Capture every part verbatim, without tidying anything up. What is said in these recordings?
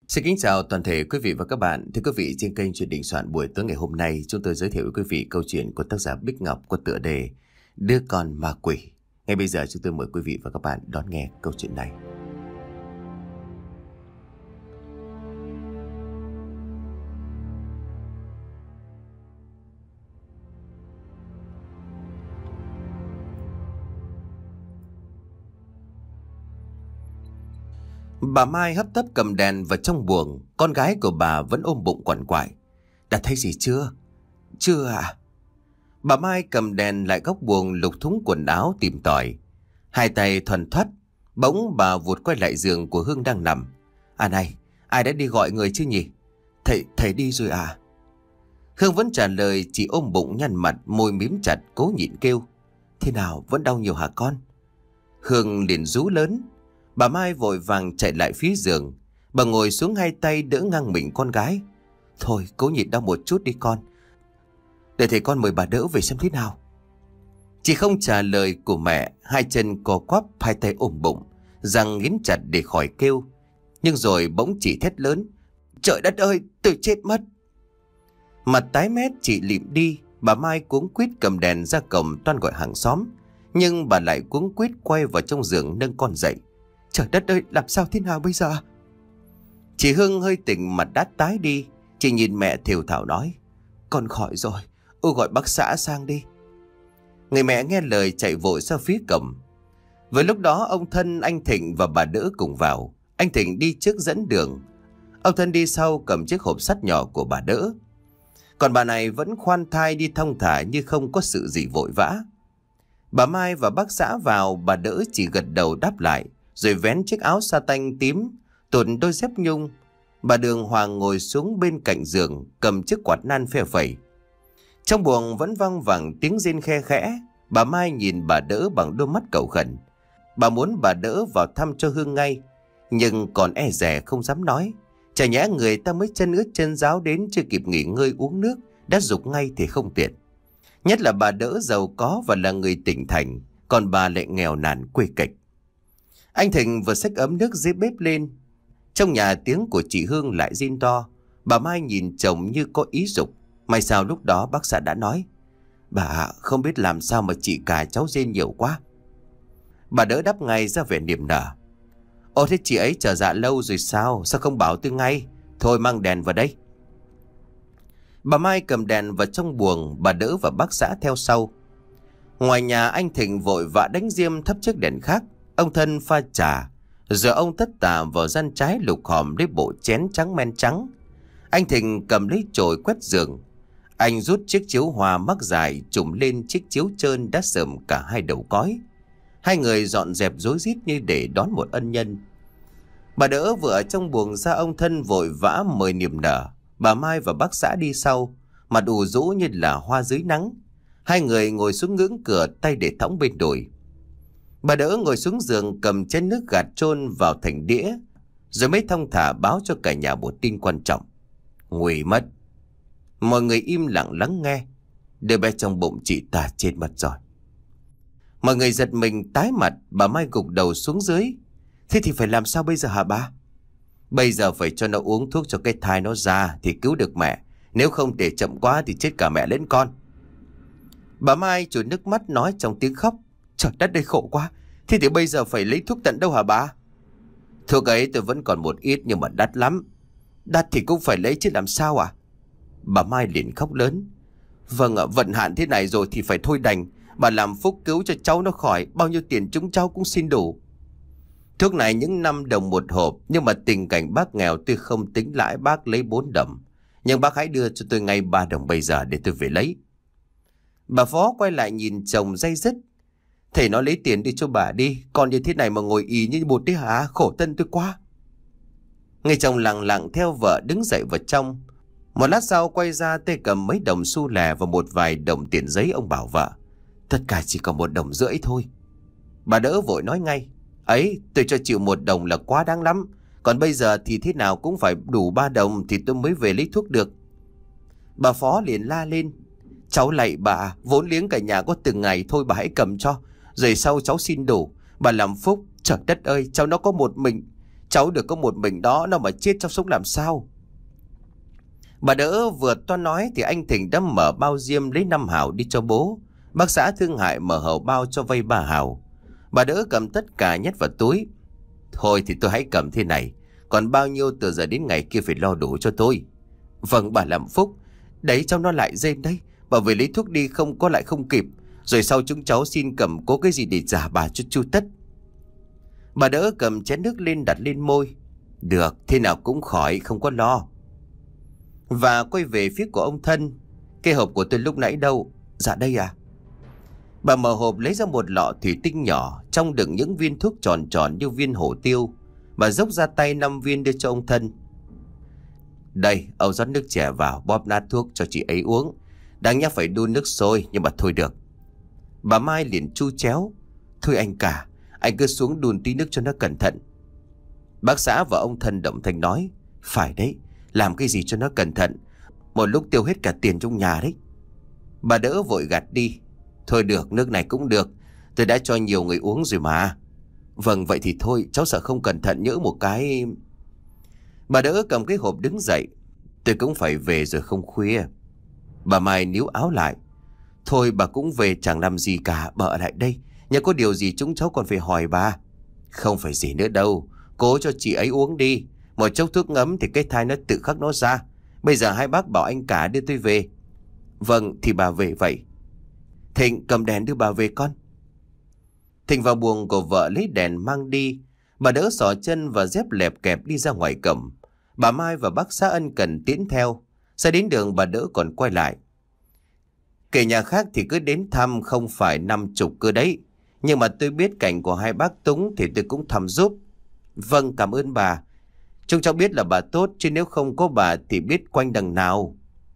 Xin kính chào toàn thể quý vị và các bạn. Thưa quý vị, trên kênh Chuyện Đình Soạn buổi tối ngày hôm nay, chúng tôi giới thiệu với quý vị câu chuyện của tác giả Bích Ngọc có tựa đề Đứa Con Ma Quỷ. Ngay bây giờ chúng tôi mời quý vị và các bạn đón nghe câu chuyện này. Bà Mai hấp tấp cầm đèn vào trong buồng. Con gái của bà vẫn ôm bụng quằn quại. Đã thấy gì chưa? Chưa ạ. Bà Mai cầm đèn lại góc buồng, lục thúng quần áo tìm tòi. Hai tay thuần thoắt. Bỗng bà vụt quay lại giường của Hương đang nằm. À này, ai đã đi gọi người chứ nhỉ? Thầy, thầy đi rồi à? Hương vẫn trả lời, chỉ ôm bụng nhăn mặt, môi mím chặt, cố nhịn kêu. Thế nào, vẫn đau nhiều hả con? Hương liền rú lớn. Bà Mai vội vàng chạy lại phía giường. Bà ngồi xuống, hai tay đỡ ngang mình con gái. Thôi cố nhịn đau một chút đi con. Để thầy con mời bà đỡ về xem thế nào. Chị không trả lời của mẹ. Hai chân co quắp, hai tay ôm bụng, răng nghiến chặt để khỏi kêu. Nhưng rồi bỗng chị thét lớn. Trời đất ơi, tôi chết mất. Mặt tái mét, chị lịm đi. Bà Mai cuống quýt cầm đèn ra cổng toan gọi hàng xóm. Nhưng bà lại cuống quýt quay vào trong giường nâng con dậy. Trời đất ơi, làm sao thế nào bây giờ? Chị Hương hơi tỉnh, mặt đã tái đi. Chị nhìn mẹ thều thào nói. Con khỏi rồi, ô gọi bác xã sang đi. Người mẹ nghe lời chạy vội ra phía cổng. Với lúc đó ông Thân, anh Thịnh và bà Đỡ cùng vào. Anh Thịnh đi trước dẫn đường. Ông Thân đi sau cầm chiếc hộp sắt nhỏ của bà Đỡ. Còn bà này vẫn khoan thai đi thong thả như không có sự gì vội vã. Bà Mai và bác xã vào, bà Đỡ chỉ gật đầu đáp lại. Rồi vén chiếc áo sa tanh tím, tuột đôi dép nhung. Bà Đường Hoàng ngồi xuống bên cạnh giường, cầm chiếc quạt nan phe phẩy. Trong buồng vẫn vang vẳng tiếng rên khe khẽ. Bà Mai nhìn bà Đỡ bằng đôi mắt cầu khẩn. Bà muốn bà Đỡ vào thăm cho Hương ngay, nhưng còn e dè không dám nói. Chả nhẽ người ta mới chân ướt chân ráo đến, chưa kịp nghỉ ngơi uống nước đã giục ngay thì không tiện. Nhất là bà Đỡ giàu có và là người tỉnh thành, còn bà lại nghèo nàn quê kịch. Anh Thịnh vừa xách ấm nước dưới bếp lên. Trong nhà tiếng của chị Hương lại rên to. Bà Mai nhìn chồng như có ý dục. May sao lúc đó bác xã đã nói. Bà không biết làm sao mà chị cả cháu rên nhiều quá. Bà Đỡ đáp ngay ra vẻ niềm nở. Ồ thế chị ấy chờ dạ lâu rồi sao? Sao không bảo tôi ngay? Thôi mang đèn vào đây. Bà Mai cầm đèn vào trong buồng. Bà Đỡ và bác xã theo sau. Ngoài nhà anh Thịnh vội vã đánh diêm thắp chiếc đèn khác. Ông Thân pha trà, rồi ông tất tả vào gian trái lục hòm lấy bộ chén trắng men trắng. Anh Thịnh cầm lấy chổi quét giường. Anh rút chiếc chiếu hoa mắc dài trùm lên chiếc chiếu trơn đã sờm cả hai đầu cói. Hai người dọn dẹp rối rít như để đón một ân nhân. Bà Đỡ vừa ở trong buồng ra, ông Thân vội vã mời niềm nở. Bà Mai và bác xã đi sau, mặt ủ rũ như là hoa dưới nắng. Hai người ngồi xuống ngưỡng cửa, tay để thõng bên đùi. Bà Đỡ ngồi xuống giường cầm chén nước gạt trôn vào thành đĩa, rồi mới thong thả báo cho cả nhà một tin quan trọng. Nguy mất. Mọi người im lặng lắng nghe. Đứa bé trong bụng chị ta chết mất rồi. Mọi người giật mình tái mặt. Bà Mai gục đầu xuống dưới. Thế thì phải làm sao bây giờ hả bà? Bây giờ phải cho nó uống thuốc cho cái thai nó ra thì cứu được mẹ. Nếu không để chậm quá thì chết cả mẹ lẫn con. Bà Mai trút nước mắt nói trong tiếng khóc. Trời đất đây khổ quá. Thế thì bây giờ phải lấy thuốc tận đâu hả bà? Thuốc ấy tôi vẫn còn một ít nhưng mà đắt lắm. Đắt thì cũng phải lấy chứ làm sao à? Bà Mai liền khóc lớn. Vâng ạ, vận hạn thế này rồi thì phải thôi đành. Bà làm phúc cứu cho cháu nó khỏi. Bao nhiêu tiền chúng cháu cũng xin đủ. Thuốc này những năm đồng một hộp. Nhưng mà tình cảnh bác nghèo tôi không tính lãi, bác lấy bốn đồng. Nhưng bác hãy đưa cho tôi ngay ba đồng bây giờ để tôi về lấy. Bà Phó quay lại nhìn chồng day dứt. Thầy nói lấy tiền đi cho bà đi. Còn như thế này mà ngồi ì như bột đấy hả? Khổ thân tôi quá. Người chồng lặng lặng theo vợ đứng dậy vào trong. Một lát sau quay ra tay cầm mấy đồng xu lẻ và một vài đồng tiền giấy. Ông bảo vợ. Tất cả chỉ còn một đồng rưỡi thôi. Bà Đỡ vội nói ngay. Ấy tôi cho chịu một đồng là quá đáng lắm. Còn bây giờ thì thế nào cũng phải đủ ba đồng thì tôi mới về lấy thuốc được. Bà Phó liền la lên. Cháu lạy bà, vốn liếng cả nhà có từng ngày thôi, bà hãy cầm cho. Rồi sau cháu xin đủ. Bà làm phúc. Trời đất ơi, cháu nó có một mình. Cháu được có một mình đó, nó mà chết cháu sống làm sao? Bà đỡ vừa toan nói thì anh Thịnh đã mở bao diêm lấy năm hào đi cho bố. Bác xã thương hại mở hầu bao cho vay ba hào. Bà đỡ cầm tất cả nhét vào túi. Thôi thì tôi hãy cầm thế này, còn bao nhiêu từ giờ đến ngày kia phải lo đủ cho tôi. Vâng bà làm phúc. Đấy cháu nó lại rên đấy. Bà về lấy thuốc đi, không có lại không kịp. Rồi sau chúng cháu xin cầm cố cái gì để giả bà cho chu tất. Bà đỡ cầm chén nước lên đặt lên môi. Được, thế nào cũng khỏi, không có lo. Và quay về phía của ông Thân. Cái hộp của tôi lúc nãy đâu? Dạ đây à. Bà mở hộp lấy ra một lọ thủy tinh nhỏ, trong đựng những viên thuốc tròn tròn như viên hổ tiêu. Bà dốc ra tay năm viên đưa cho ông Thân. Đây, ông rót nước chè vào, bóp nát thuốc cho chị ấy uống. Đáng nhắc phải đun nước sôi, nhưng mà thôi được. Bà Mai liền chu chéo. Thôi anh cả, anh cứ xuống đun tí nước cho nó cẩn thận. Bác xã và ông Thân động thanh nói. Phải đấy, làm cái gì cho nó cẩn thận, một lúc tiêu hết cả tiền trong nhà đấy. Bà đỡ vội gạt đi. Thôi được, nước này cũng được, tôi đã cho nhiều người uống rồi mà. Vâng, vậy thì thôi, cháu sợ không cẩn thận nhỡ một cái. Bà đỡ cầm cái hộp đứng dậy. Tôi cũng phải về rồi, không khuya. Bà Mai níu áo lại. Thôi bà cũng về, chẳng làm gì cả, bà ở lại đây. Nếu có điều gì chúng cháu còn phải hỏi bà. Không phải gì nữa đâu, cố cho chị ấy uống đi. Một chốc thuốc ngấm thì cái thai nó tự khắc nó ra. Bây giờ hai bác bảo anh cả đưa tôi về. Vâng, thì bà về vậy. Thịnh cầm đèn đưa bà về con. Thịnh vào buồng của vợ lấy đèn mang đi. Bà đỡ xỏ chân và dép lẹp kẹp đi ra ngoài cổng. Bà Mai và bác xã ân cần tiến theo. Ra đến đường bà đỡ còn quay lại. Kể nhà khác thì cứ đến thăm không phải năm chục cơ đấy. Nhưng mà tôi biết cảnh của hai bác Túng thì tôi cũng thăm giúp. Vâng, cảm ơn bà. Chúng cháu biết là bà tốt, chứ nếu không có bà thì biết quanh đằng nào.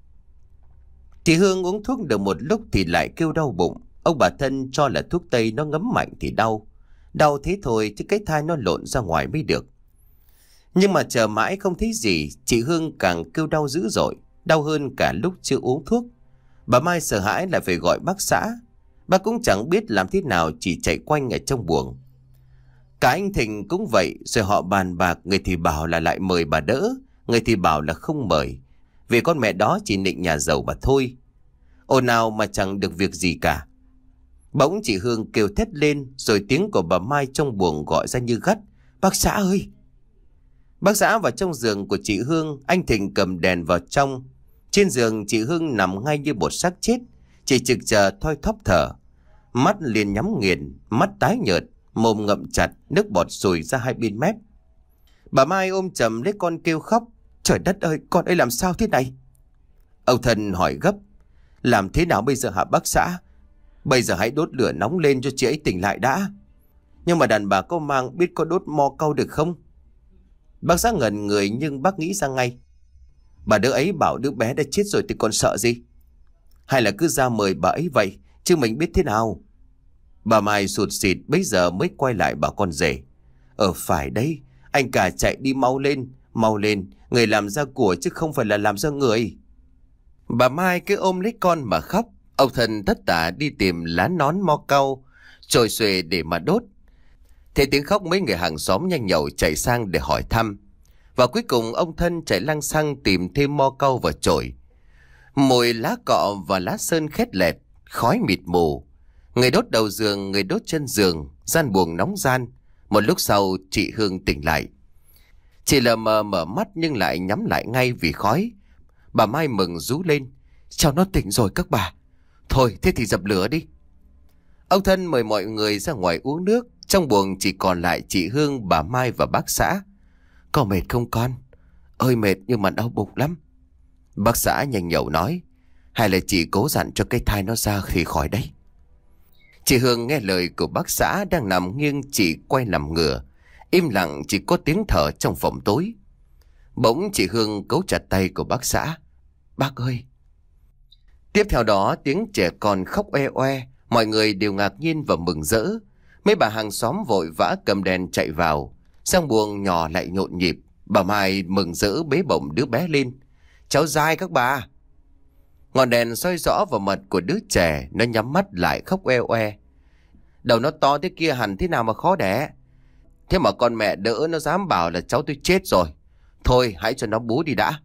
Chị Hương uống thuốc được một lúc thì lại kêu đau bụng. Ông bà Thân cho là thuốc tây nó ngấm mạnh thì đau. Đau thế thôi chứ cái thai nó lộn ra ngoài mới được. Nhưng mà chờ mãi không thấy gì, chị Hương càng kêu đau dữ dội, đau hơn cả lúc chưa uống thuốc. Bà Mai sợ hãi lại phải gọi bác xã. Bà cũng chẳng biết làm thế nào, chỉ chạy quanh ở trong buồng. Cả anh Thịnh cũng vậy, rồi họ bàn bạc, người thì bảo là lại mời bà đỡ, người thì bảo là không mời, vì con mẹ đó chỉ nịnh nhà giàu mà thôi. Ồn ào mà chẳng được việc gì cả. Bỗng chị Hương kêu thét lên, rồi tiếng của bà Mai trong buồng gọi ra như gắt. Bác xã ơi! Bác xã vào trong giường của chị Hương, anh Thịnh cầm đèn vào trong. Trên giường chị Hương nằm ngay như một xác chết, chỉ trực chờ thoi thóp thở. Mắt liền nhắm nghiền, mắt tái nhợt, mồm ngậm chặt, nước bọt sùi ra hai bên mép. Bà Mai ôm chầm lấy con kêu khóc. Trời đất ơi, con ấy làm sao thế này? Ông Thân hỏi gấp. Làm thế nào bây giờ hả bác xã? Bây giờ hãy đốt lửa nóng lên cho chị ấy tỉnh lại đã. Nhưng mà đàn bà có mang, biết có đốt mo cau được không? Bác xã ngẩn người nhưng bác nghĩ ra ngay. Bà đứa ấy bảo đứa bé đã chết rồi thì còn sợ gì? Hay là cứ ra mời bà ấy vậy, chứ mình biết thế nào? Bà Mai sụt sịt bấy giờ mới quay lại bảo con rể. Ờ phải đấy, anh cả chạy đi mau lên, mau lên, người làm ra của chứ không phải là làm ra người. Bà Mai cứ ôm lấy con mà khóc. Ông Thân tất tả đi tìm lá nón mo cau, chồi xuề để mà đốt. Thế tiếng khóc mấy người hàng xóm nhanh nhậu chạy sang để hỏi thăm. Và cuối cùng ông Thân chạy lăng xăng tìm thêm mo cau và chổi. Mùi lá cọ và lá sơn khét lẹt, khói mịt mù. Người đốt đầu giường, người đốt chân giường, gian buồng nóng gian. Một lúc sau chị Hương tỉnh lại. Chị lờ mờ mở mắt nhưng lại nhắm lại ngay vì khói. Bà Mai mừng rú lên. Cháu nó tỉnh rồi các bà. Thôi thế thì dập lửa đi. Ông Thân mời mọi người ra ngoài uống nước. Trong buồng chỉ còn lại chị Hương, bà Mai và bác xã. Có mệt không con? Ơi mệt nhưng mà đau bụng lắm. Bác xã nhanh nhậu nói. Hay là chị cố dặn cho cái thai nó ra thì khỏi đấy. Chị Hương nghe lời của bác xã đang nằm nghiêng, chị quay nằm ngửa. Im lặng, chỉ có tiếng thở trong phòng tối. Bỗng chị Hương cấu chặt tay của bác xã. Bác ơi! Tiếp theo đó tiếng trẻ con khóc oe oe. Mọi người đều ngạc nhiên và mừng rỡ. Mấy bà hàng xóm vội vã cầm đèn chạy vào. Sang buồng nhỏ lại nhộn nhịp. Bà Mai mừng rỡ bế bổng đứa bé lên. Cháu dai các bà! Ngọn đèn soi rõ vào mặt của đứa trẻ. Nó nhắm mắt lại khóc oe oe. Đầu nó to thế kia hẳn thế nào mà khó đẻ. thế mà con mẹ đỡ nó dám bảo là cháu tôi chết rồi. Thôi hãy cho nó bú đi đã.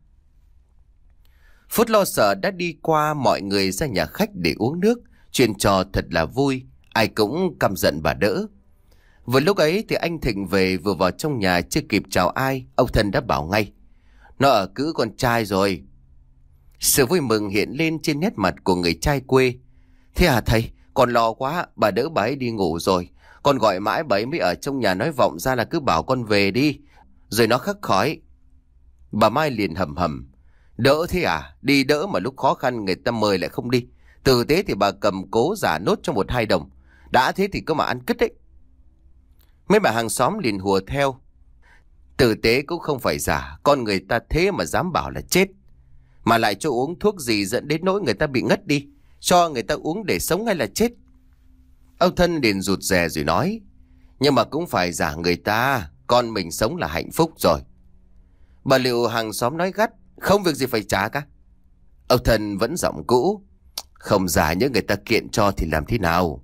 Phút lo sợ đã đi qua, mọi người ra nhà khách để uống nước. Chuyện trò thật là vui, ai cũng căm giận bà đỡ. Vừa lúc ấy thì anh Thịnh về, vừa vào trong nhà chưa kịp chào ai, ông Thân đã bảo ngay: Nó ở cữ con trai rồi. Sự vui mừng hiện lên trên nét mặt của người trai quê. Thế à thầy, con lo quá, bà đỡ bà ấy đi ngủ rồi. Con gọi mãi bà ấy mới ở trong nhà nói vọng ra là cứ bảo con về đi, rồi nó khắc khói. Bà Mai liền hầm hầm: Đỡ thế à, đi đỡ mà lúc khó khăn người ta mời lại không đi. Từ tế thì bà cầm cố giả nốt cho một hai đồng. Đã thế thì cứ mà ăn cứt đấy. Mấy bà hàng xóm liền hùa theo: Tử tế cũng không phải giả, con người ta thế mà dám bảo là chết. Mà lại cho uống thuốc gì dẫn đến nỗi người ta bị ngất đi, cho người ta uống để sống hay là chết? Ông Thân liền rụt rè rồi nói: Nhưng mà cũng phải giả người ta, con mình sống là hạnh phúc rồi. Bà Liệu hàng xóm nói gắt: Không việc gì phải trả cả. Ông Thân vẫn giọng cũ: Không giả những người ta kiện cho thì làm thế nào?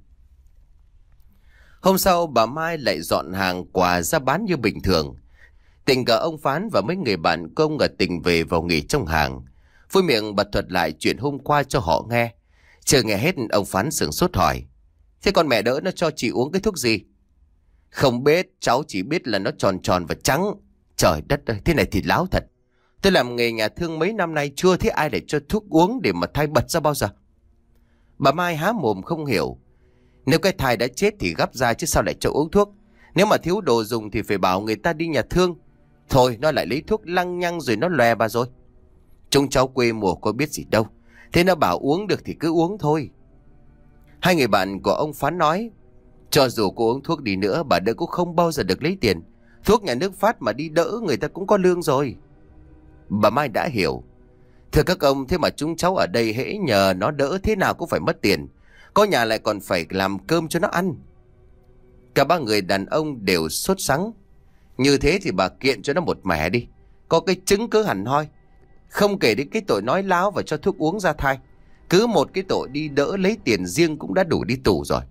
Hôm sau bà Mai lại dọn hàng quà ra bán như bình thường. Tình cờ ông Phán và mấy người bạn công ở tỉnh về vào nghỉ trong hàng. Vui miệng bật thuật lại chuyện hôm qua cho họ nghe. Chưa nghe hết, ông Phán sửng sốt hỏi: Thế con mẹ đỡ nó cho chị uống cái thuốc gì? Không biết, cháu chỉ biết là nó tròn tròn và trắng. Trời đất ơi, thế này thì láo thật. Tôi làm nghề nhà thương mấy năm nay chưa thấy ai để cho thuốc uống để mà thai bật ra bao giờ. Bà Mai há mồm không hiểu. Nếu cái thai đã chết thì gắp ra chứ sao lại cho uống thuốc. Nếu mà thiếu đồ dùng thì phải bảo người ta đi nhà thương. Thôi nó lại lấy thuốc lăng nhăng rồi nó lòe bà rồi. Chúng cháu quê mùa có biết gì đâu. Thế nó bảo uống được thì cứ uống thôi. Hai người bạn của ông Phán nói: Cho dù cô uống thuốc đi nữa, bà đỡ cũng không bao giờ được lấy tiền. Thuốc nhà nước phát mà đi đỡ người ta cũng có lương rồi. Bà Mai đã hiểu. Thưa các ông, thế mà chúng cháu ở đây hễ nhờ nó đỡ thế nào cũng phải mất tiền. Có nhà lại còn phải làm cơm cho nó ăn. Cả ba người đàn ông đều sốt sắng. Như thế thì bà kiện cho nó một mẻ đi, có cái chứng cứ hẳn hoi. Không kể đến cái tội nói láo và cho thuốc uống ra thai. Cứ một cái tội đi đỡ lấy tiền riêng cũng đã đủ đi tù rồi.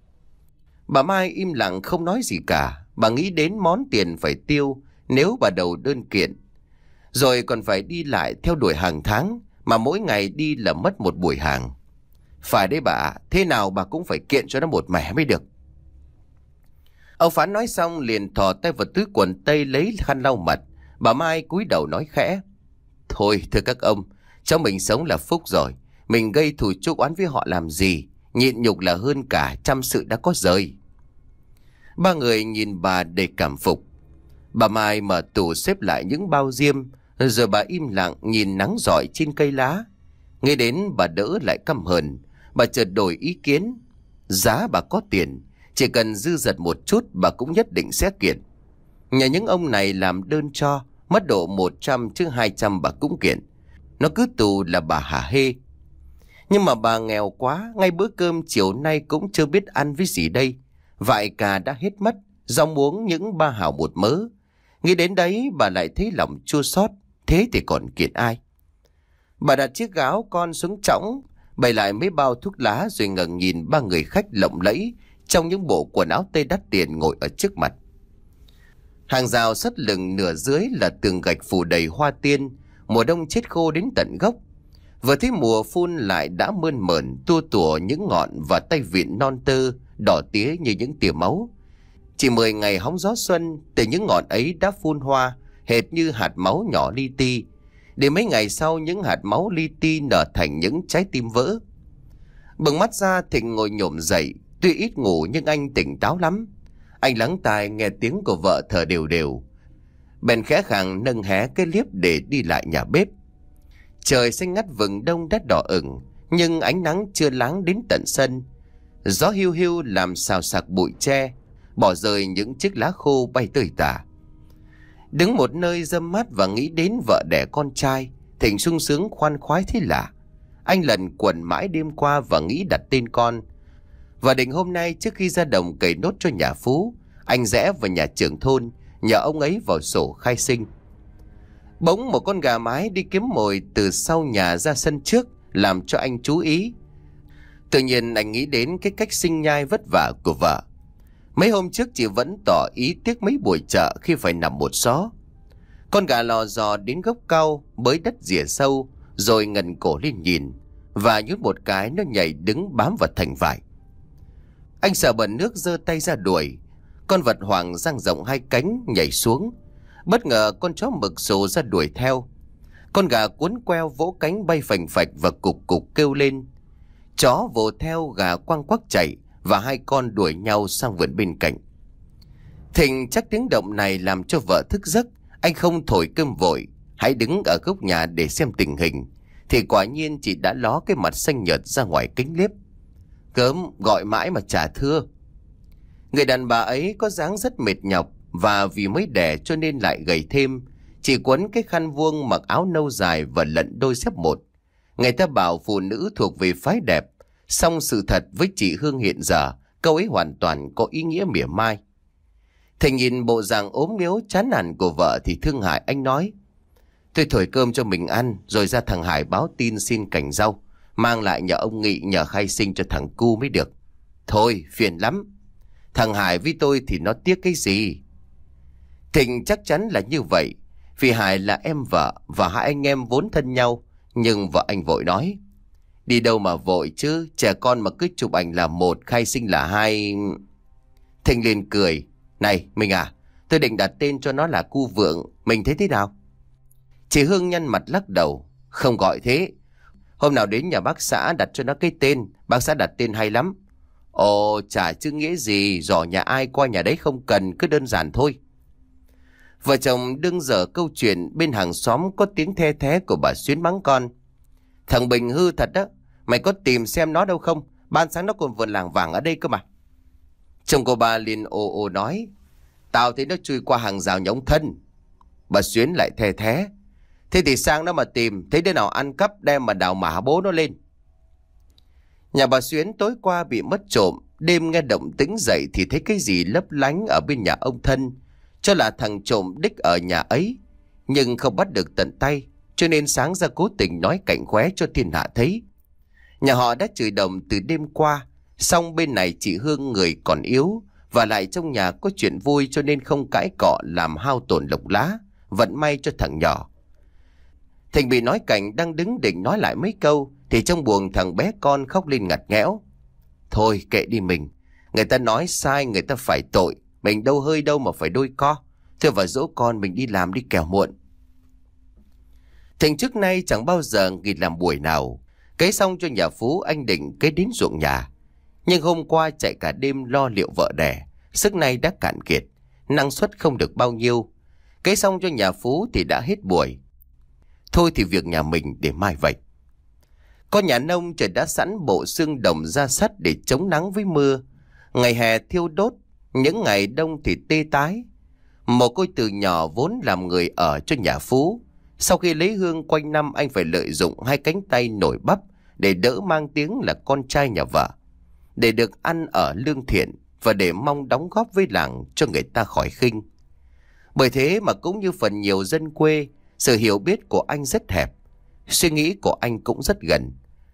Bà Mai im lặng không nói gì cả. Bà nghĩ đến món tiền phải tiêu nếu bà đầu đơn kiện, rồi còn phải đi lại theo đuổi hàng tháng, mà mỗi ngày đi là mất một buổi hàng. Phải đấy bà, thế nào bà cũng phải kiện cho nó một mẻ mới được. Ông Phán nói xong liền thò tay vào túi quần tây lấy khăn lau mặt. Bà Mai cúi đầu nói khẽ: Thôi thưa các ông, cháu mình sống là phúc rồi. Mình gây thù chuốc oán với họ làm gì? Nhịn nhục là hơn cả trăm sự đã có rời. Ba người nhìn bà để cảm phục. Bà Mai mở tủ xếp lại những bao diêm, rồi bà im lặng nhìn nắng rọi trên cây lá. Nghe đến bà đỡ lại căm hờn. Bà chợt đổi ý kiến. Giá bà có tiền, chỉ cần dư dật một chút bà cũng nhất định sẽ kiện. Nhà những ông này làm đơn cho, mất độ một trăm chứ hai trăm bà cũng kiện. Nó cứ tù là bà hả hê. Nhưng mà bà nghèo quá, ngay bữa cơm chiều nay cũng chưa biết ăn với gì đây. Vại cà đã hết mất, rau muống những ba hào một mớ. Nghĩ đến đấy bà lại thấy lòng chua xót. Thế thì còn kiện ai? Bà đặt chiếc gáo con xuống chõng, bày lại mấy bao thuốc lá, rồi ngẩng nhìn ba người khách lộng lẫy trong những bộ quần áo tây đắt tiền ngồi ở trước mặt. Hàng rào sắt lửng nửa dưới là tường gạch phủ đầy hoa tiên, mùa đông chết khô đến tận gốc. Vừa thấy mùa phun lại đã mơn mởn tua tủa những ngọn và tay vịn non tơ đỏ tía như những tia máu. Chỉ mười ngày hóng gió xuân, từ những ngọn ấy đã phun hoa hệt như hạt máu nhỏ li ti. Để mấy ngày sau những hạt máu li ti nở thành những trái tim vỡ. Bừng mắt ra, Thịnh ngồi nhổm dậy. Tuy ít ngủ nhưng anh tỉnh táo lắm. Anh lắng tai nghe tiếng của vợ thở đều đều. Bèn khẽ khàng nâng hé cái liếp để đi lại nhà bếp. Trời xanh ngắt vừng đông đã đỏ ửng, nhưng ánh nắng chưa láng đến tận sân. Gió hiu hiu làm xào xạc bụi tre, bỏ rơi những chiếc lá khô bay tơi tả. Đứng một nơi râm mát và nghĩ đến vợ đẻ con trai, Thịnh sung sướng khoan khoái thế lạ. Anh lần quần mãi đêm qua và nghĩ đặt tên con. Và định hôm nay trước khi ra đồng cày nốt cho nhà Phú, anh rẽ vào nhà trưởng thôn, nhờ ông ấy vào sổ khai sinh. Bỗng một con gà mái đi kiếm mồi từ sau nhà ra sân trước, làm cho anh chú ý. Tự nhiên anh nghĩ đến cái cách sinh nhai vất vả của vợ. Mấy hôm trước chị vẫn tỏ ý tiếc mấy buổi chợ khi phải nằm một xó. Con gà lò dò đến gốc cao, bới đất rỉa sâu, rồi ngẩng cổ lên nhìn, và nhút một cái nó nhảy đứng bám vào thành vải. Anh sợ bẩn nước giơ tay ra đuổi. Con vật hoảng dang rộng hai cánh nhảy xuống. Bất ngờ con chó mực rồ ra đuổi theo. Con gà cuốn queo vỗ cánh bay phành phạch và cục cục kêu lên. Chó vồ theo, gà quăng quắc chạy, và hai con đuổi nhau sang vườn bên cạnh. Thịnh chắc tiếng động này làm cho vợ thức giấc. Anh không thổi cơm vội, hãy đứng ở góc nhà để xem tình hình. Thì quả nhiên chị đã ló cái mặt xanh nhợt ra ngoài kính liếp. Gớm, gọi mãi mà chả thưa. Người đàn bà ấy có dáng rất mệt nhọc, và vì mới đẻ cho nên lại gầy thêm. Chỉ quấn cái khăn vuông, mặc áo nâu dài và lận đôi dép một. Người ta bảo phụ nữ thuộc về phái đẹp, song sự thật với chị Hương hiện giờ, câu ấy hoàn toàn có ý nghĩa mỉa mai. Thành nhìn bộ dạng ốm yếu chán nản của vợ thì thương hại, anh nói: Tôi thổi cơm cho mình ăn, rồi ra thằng Hải báo tin xin cành rau, mang lại nhờ ông Nghị nhờ khai sinh cho thằng cu mới được. Thôi phiền lắm. Thằng Hải với tôi thì nó tiếc cái gì? Thịnh chắc chắn là như vậy, vì Hải là em vợ và hai anh em vốn thân nhau. Nhưng vợ anh vội nói: Đi đâu mà vội chứ, trẻ con mà cứ chụp ảnh là một, khai sinh là hai. Thịnh liền cười: Này mình à, tôi định đặt tên cho nó là Cu Vượng, mình thấy thế nào? Chị Hương nhăn mặt lắc đầu: Không gọi thế. Hôm nào đến nhà bác xã đặt cho nó cái tên, bác xã đặt tên hay lắm. Ồ, chả chứ nghĩa gì, dò nhà ai qua nhà đấy không cần, cứ đơn giản thôi. Vợ chồng đương dở câu chuyện, bên hàng xóm có tiếng the thé của bà Xuyến mắng con: Thằng Bình hư thật đó, mày có tìm xem nó đâu không? Ban sáng nó còn vườn làng vàng ở đây cơ mà. Chồng cô bà liền ồ ồ nói: Tao thấy nó chui qua hàng rào nhà ông Thân. Bà Xuyến lại the thé: Thế thì sang nó mà tìm, thấy đứa nào ăn cắp đem mà đào mả bố nó lên. Nhà bà Xuyến tối qua bị mất trộm, đêm nghe động tĩnh dậy thì thấy cái gì lấp lánh ở bên nhà ông Thân, cho là thằng trộm đích ở nhà ấy, nhưng không bắt được tận tay, cho nên sáng ra cố tình nói cảnh khóe cho thiên hạ thấy. Nhà họ đã chửi đồng từ đêm qua, song bên này chị Hương người còn yếu, và lại trong nhà có chuyện vui cho nên không cãi cọ làm hao tổn lộc lá, vận may cho thằng nhỏ. Thành bị nói cảnh đang đứng định nói lại mấy câu thì trong buồng thằng bé con khóc lên ngặt nghẽo: Thôi kệ đi mình, người ta nói sai người ta phải tội, mình đâu hơi đâu mà phải đôi co. Thôi vào dỗ con mình đi làm đi kẻo muộn. Thành trước nay chẳng bao giờ nghỉ làm buổi nào. Cấy xong cho nhà Phú, anh định cấy đến ruộng nhà. Nhưng hôm qua chạy cả đêm lo liệu vợ đẻ, sức nay đã cạn kiệt, năng suất không được bao nhiêu. Cấy xong cho nhà Phú thì đã hết buổi. Thôi thì việc nhà mình để mai vậy. Con nhà nông trời đã sẵn bộ xương đồng da sắt để chống nắng với mưa. Ngày hè thiêu đốt, những ngày đông thì tê tái. Một cô từ nhỏ vốn làm người ở cho nhà Phú. Sau khi lấy Hương quanh năm, anh phải lợi dụng hai cánh tay nổi bắp để đỡ mang tiếng là con trai nhà vợ, để được ăn ở lương thiện và để mong đóng góp với làng cho người ta khỏi khinh. Bởi thế mà cũng như phần nhiều dân quê, sự hiểu biết của anh rất hẹp, suy nghĩ của anh cũng rất gần.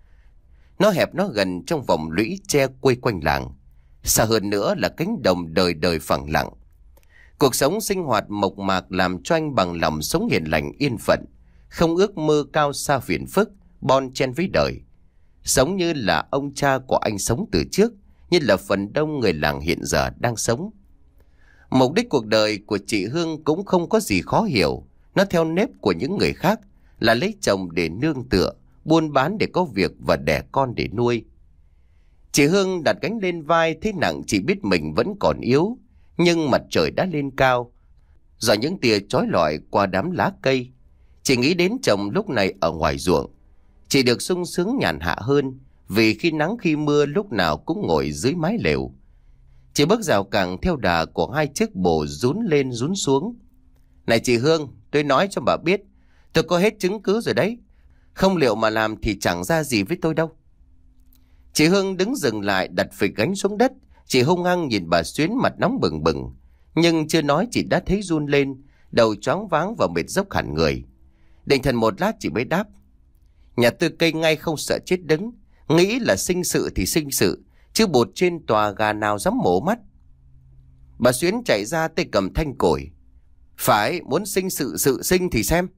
Nó hẹp nó gần trong vòng lũy tre quây quanh làng, xa hơn nữa là cánh đồng đời đời phẳng lặng. Cuộc sống sinh hoạt mộc mạc làm cho anh bằng lòng sống hiền lành yên phận, không ước mơ cao xa phiền phức, bon chen với đời. Sống như là ông cha của anh sống từ trước, như là phần đông người làng hiện giờ đang sống. Mục đích cuộc đời của chị Hương cũng không có gì khó hiểu. Nó theo nếp của những người khác là lấy chồng để nương tựa, buôn bán để có việc và đẻ con để nuôi. Chị Hương đặt gánh lên vai thấy nặng, chị biết mình vẫn còn yếu. Nhưng mặt trời đã lên cao, rồi những tia chói lọi qua đám lá cây. Chị nghĩ đến chồng lúc này ở ngoài ruộng. Chị được sung sướng nhàn hạ hơn, vì khi nắng khi mưa lúc nào cũng ngồi dưới mái lều. Chị bước rào cẳng theo đà của hai chiếc bồ rún lên rún xuống. Này chị Hương, tôi nói cho bà biết, tôi có hết chứng cứ rồi đấy. Không liệu mà làm thì chẳng ra gì với tôi đâu. Chị Hương đứng dừng lại, đặt phịch gánh xuống đất. Chị hung hăng nhìn bà Xuyến mặt nóng bừng bừng. Nhưng chưa nói chị đã thấy run lên, đầu choáng váng và mệt dốc hẳn người. Định thần một lát chị mới đáp: Nhà tôi cây ngay không sợ chết đứng. Nghĩ là sinh sự thì sinh sự, chứ bột trên tòa gà nào dám mổ mắt. Bà Xuyến chạy ra tay cầm thanh củi. Phải, muốn sinh sự sự sinh thì xem.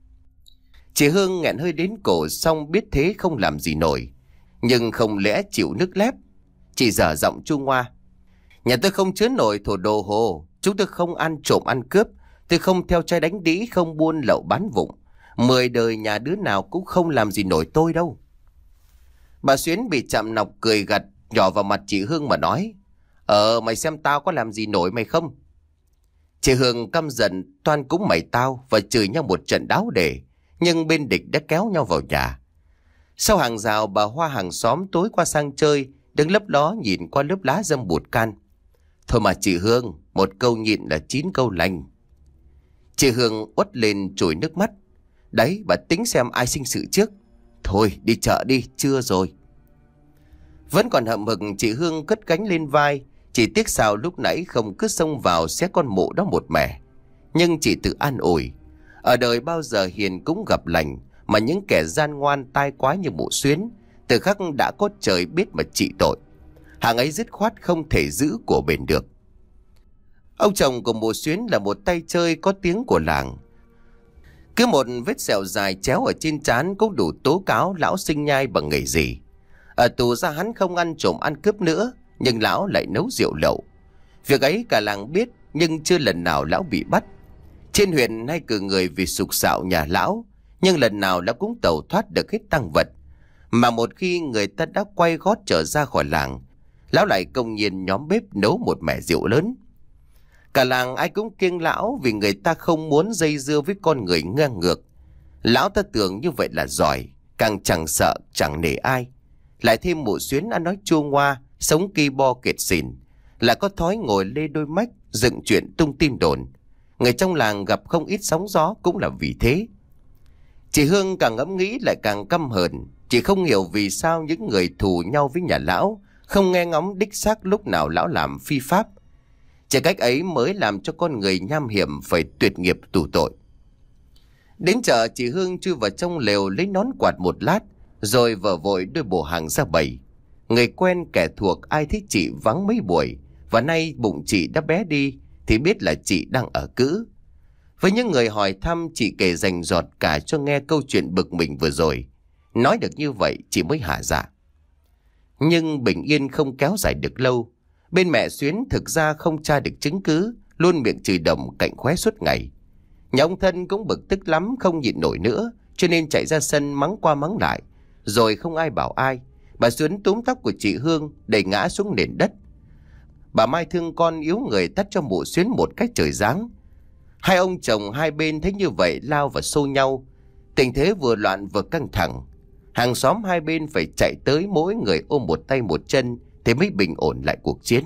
Chị Hương nghẹn hơi đến cổ, xong biết thế không làm gì nổi, nhưng không lẽ chịu nước lép. Chị dở giọng chua ngoa. Nhà tôi không chứa nổi thổ đồ hồ. Chúng tôi không ăn trộm ăn cướp. Tôi không theo trai đánh đĩ, không buôn lậu bán vụng. Mười đời nhà đứa nào cũng không làm gì nổi tôi đâu. Bà Xuyến bị chạm nọc cười gật, nhỏ vào mặt chị Hương mà nói. Ờ, mày xem tao có làm gì nổi mày không? Chị Hương căm giận toan cúng mày tao và chửi nhau một trận đáo để. Nhưng bên địch đã kéo nhau vào nhà. Sau hàng rào, bà Hoa hàng xóm tối qua sang chơi, đứng lấp ló nhìn qua lớp lá dâm bụt can. Thôi mà chị Hương, một câu nhịn là chín câu lành. Chị Hương uất lên trồi nước mắt. Đấy, bà tính xem ai sinh sự trước. Thôi đi chợ đi, trưa rồi. Vẫn còn hậm hực, chị Hương cất gánh lên vai. Chỉ tiếc sao lúc nãy không cứ xông vào xé con mụ đó một mẻ. Nhưng chị tự an ủi. Ở đời bao giờ hiền cũng gặp lành, mà những kẻ gian ngoan tai quái như mụ Xuyến, từ khắc đã có trời biết mà trị tội. Hàng ấy dứt khoát không thể giữ của bền được. Ông chồng của mụ Xuyến là một tay chơi có tiếng của làng. Cứ một vết sẹo dài chéo ở trên trán cũng đủ tố cáo lão sinh nhai bằng nghề gì. Ở tù ra hắn không ăn trộm ăn cướp nữa, nhưng lão lại nấu rượu lậu. Việc ấy cả làng biết, nhưng chưa lần nào lão bị bắt. Trên huyện hay cử người vì sục sạo nhà lão, nhưng lần nào lão cũng tẩu thoát được hết tang vật. Mà một khi người ta đã quay gót trở ra khỏi làng, lão lại công nhiên nhóm bếp nấu một mẻ rượu lớn. Cả làng ai cũng kiêng lão vì người ta không muốn dây dưa với con người ngang ngược. Lão ta tưởng như vậy là giỏi, càng chẳng sợ chẳng nể ai. Lại thêm mụ Xuyến ăn nói chua ngoa, sống ki bo kệt xỉn, là có thói ngồi lê đôi mách dựng chuyện tung tin đồn. Người trong làng gặp không ít sóng gió cũng là vì thế. Chị Hương càng ngẫm nghĩ lại càng căm hờn. Chị không hiểu vì sao những người thù nhau với nhà lão không nghe ngóng đích xác lúc nào lão làm phi pháp. Chỉ cách ấy mới làm cho con người nham hiểm phải tuyệt nghiệp tù tội. Đến chợ, chị Hương chui vào trong lều lấy nón quạt một lát, rồi vợ vội đưa bộ hàng ra bày. Người quen kẻ thuộc ai thích chị vắng mấy buổi, và nay bụng chị đã bé đi thì biết là chị đang ở cữ. Với những người hỏi thăm, chị kể rành rọt cả cho nghe câu chuyện bực mình vừa rồi. Nói được như vậy chị mới hả dạ. Nhưng bình yên không kéo dài được lâu. Bên mẹ Xuyến thực ra không tra được chứng cứ, luôn miệng chửi đồng cạnh khóe suốt ngày. Nhà ông Thân cũng bực tức lắm, không nhịn nổi nữa, cho nên chạy ra sân mắng qua mắng lại. Rồi không ai bảo ai, bà Xuyến túm tóc của chị Hương đẩy ngã xuống nền đất. Bà Mai thương con yếu người tắt cho mụ Xuyến một cách trời giáng. Hai ông chồng hai bên thấy như vậy lao vào xô nhau. Tình thế vừa loạn vừa căng thẳng. Hàng xóm hai bên phải chạy tới, mỗi người ôm một tay một chân thì mới bình ổn lại cuộc chiến.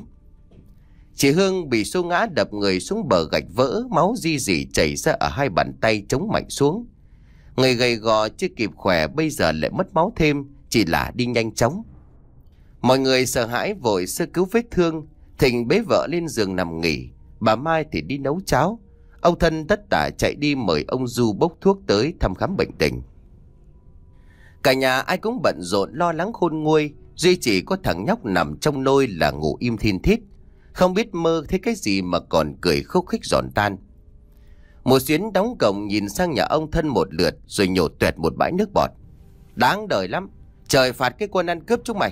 Chị Hương bị xô ngã đập người xuống bờ gạch vỡ, máu ri rỉ chảy ra ở hai bàn tay chống mạnh xuống. Người gầy gò chưa kịp khỏe bây giờ lại mất máu thêm, chỉ là đi nhanh chóng. Mọi người sợ hãi vội sơ cứu vết thương. Thịnh bế vợ lên giường nằm nghỉ, bà Mai thì đi nấu cháo. Ông Thân tất tả chạy đi mời ông Du bốc thuốc tới thăm khám bệnh tình. Cả nhà ai cũng bận rộn lo lắng khôn nguôi, duy chỉ có thằng nhóc nằm trong nôi là ngủ im thin thít, không biết mơ thấy cái gì mà còn cười khúc khích giòn tan. Một Xuyến đóng cổng nhìn sang nhà ông Thân một lượt rồi nhổ toẹt một bãi nước bọt. Đáng đời lắm, trời phạt cái quân ăn cướp chúng mày.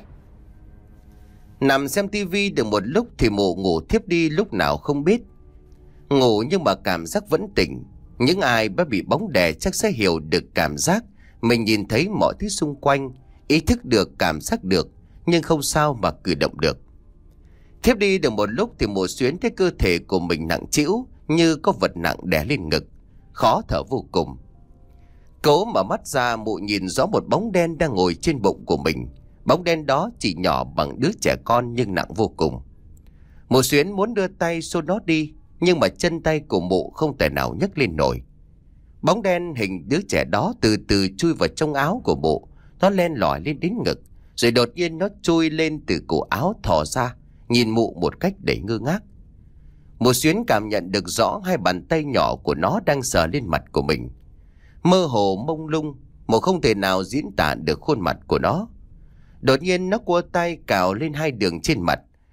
Nằm xem tivi được một lúc thì mụ ngủ thiếp đi lúc nào không biết. Ngủ nhưng mà cảm giác vẫn tỉnh. Những ai đã bị bóng đè chắc sẽ hiểu được cảm giác mình nhìn thấy mọi thứ xung quanh, ý thức được, cảm giác được, nhưng không sao mà cử động được. Thiếp đi được một lúc thì mụ Xuyến thấy cơ thể của mình nặng trĩu, như có vật nặng đè lên ngực, khó thở vô cùng. Cố mở mắt ra, mụ nhìn rõ một bóng đen đang ngồi trên bụng của mình. Bóng đen đó chỉ nhỏ bằng đứa trẻ con nhưng nặng vô cùng. Mụ Xuyến muốn đưa tay xô nó đi, nhưng mà chân tay của mụ không thể nào nhấc lên nổi. Bóng đen hình đứa trẻ đó từ từ chui vào trong áo của mụ. Nó len lỏi lên đến ngực, rồi đột nhiên nó chui lên từ cổ áo thò ra, nhìn mụ một cách đầy ngơ ngác. Mụ Xuyến cảm nhận được rõ hai bàn tay nhỏ của nó đang sờ lên mặt của mình. Mơ hồ mông lung, mụ không thể nào diễn tả được khuôn mặt của nó. Đột nhiên nó cua tay cào lên hai đường trên mặt.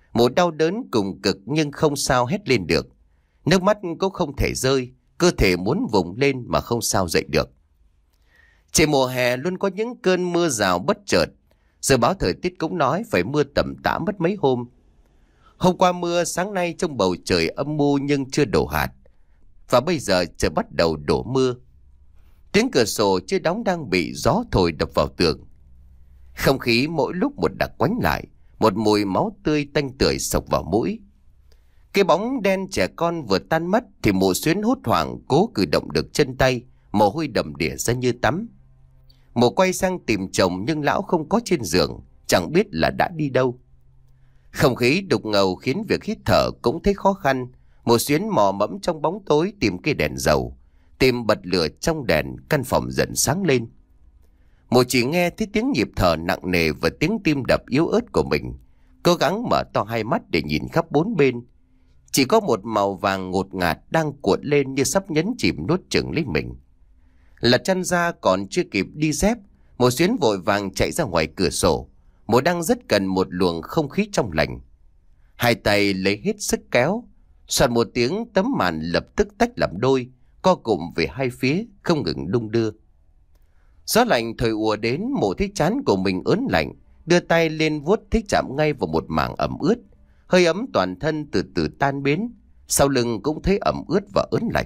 Mụ đau đớn cùng cực nhưng không sao hét lên được. Nước mắt cũng không thể rơi, cơ thể muốn vùng lên mà không sao dậy được. Trời mùa hè luôn có những cơn mưa rào bất chợt. Dự báo thời tiết cũng nói phải mưa tầm tã mất mấy hôm. Hôm qua mưa, sáng nay trong bầu trời âm mưu nhưng chưa đổ hạt. Và bây giờ trời bắt đầu đổ mưa. Tiếng cửa sổ chưa đóng đang bị gió thổi đập vào tường. Không khí mỗi lúc một đặc quánh lại, một mùi máu tươi tanh tưởi sộc vào mũi. Cái bóng đen trẻ con vừa tan mất thì Mụ Xuyến hốt hoảng cố cử động được chân tay, mồ hôi đầm đìa ra như tắm. Mụ quay sang tìm chồng nhưng lão không có trên giường, chẳng biết là đã đi đâu. Không khí đục ngầu khiến việc hít thở cũng thấy khó khăn. Mụ Xuyến mò mẫm trong bóng tối tìm cây đèn dầu, tìm bật lửa trong đèn, căn phòng dần sáng lên. Mụ chỉ nghe thấy tiếng nhịp thở nặng nề và tiếng tim đập yếu ớt của mình. Cố gắng mở to hai mắt để nhìn khắp bốn bên. Chỉ có một màu vàng ngột ngạt đang cuộn lên như sắp nhấn chìm nuốt chửng lấy mình. Lật chăn ra còn chưa kịp đi dép, Mụ Xuyến vội vàng chạy ra ngoài cửa sổ. Mụ đang rất cần một luồng không khí trong lành. Hai tay lấy hết sức kéo. Soạt một tiếng, tấm màn lập tức tách làm đôi, co cụm về hai phía, không ngừng đung đưa. Gió lạnh thổi ùa đến, Mụ thấy trán của mình ớn lạnh, đưa tay lên vuốt thấy chạm ngay vào một mảng ẩm ướt. Hơi ấm toàn thân từ từ tan biến, sau lưng cũng thấy ẩm ướt và ớn lạnh.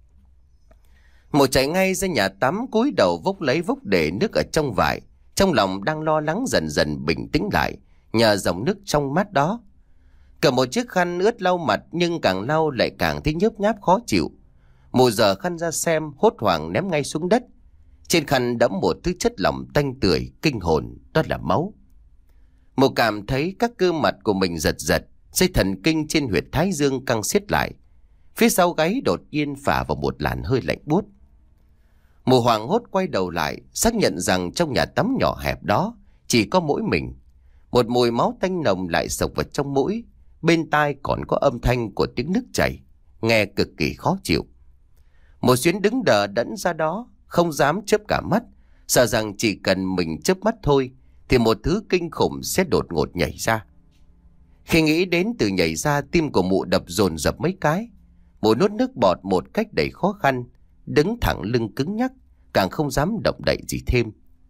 Mụ chạy ngay ra nhà tắm, cúi đầu vốc lấy vốc để nước ở trong vải, trong lòng đang lo lắng dần dần bình tĩnh lại nhờ dòng nước trong mát đó. Cầm một chiếc khăn ướt lau mặt nhưng càng lau lại càng thấy nhớp nháp khó chịu. Mụ giở khăn ra xem, hốt hoảng ném ngay xuống đất. Trên khăn đẫm một thứ chất lỏng tanh tưởi kinh hồn, đó là máu. Mụ cảm thấy các cơ mặt của mình giật giật, dây thần kinh trên huyệt thái dương căng siết lại. Phía sau gáy đột nhiên phả vào một làn hơi lạnh buốt. Mụ hoảng hốt quay đầu lại, xác nhận rằng trong nhà tắm nhỏ hẹp đó chỉ có mỗi mình. Một mùi máu tanh nồng lại sộc vào trong mũi, bên tai còn có âm thanh của tiếng nước chảy, nghe cực kỳ khó chịu. Mụ Xuyến đứng đờ đẫn ra đó, không dám chớp cả mắt, sợ rằng chỉ cần mình chớp mắt thôi thì một thứ kinh khủng sẽ đột ngột nhảy ra. Khi nghĩ đến từ nhảy ra, tim của mụ đập dồn dập mấy cái. Mụ nuốt nước bọt một cách đầy khó khăn, đứng thẳng lưng cứng nhắc, càng không dám động đậy gì thêm.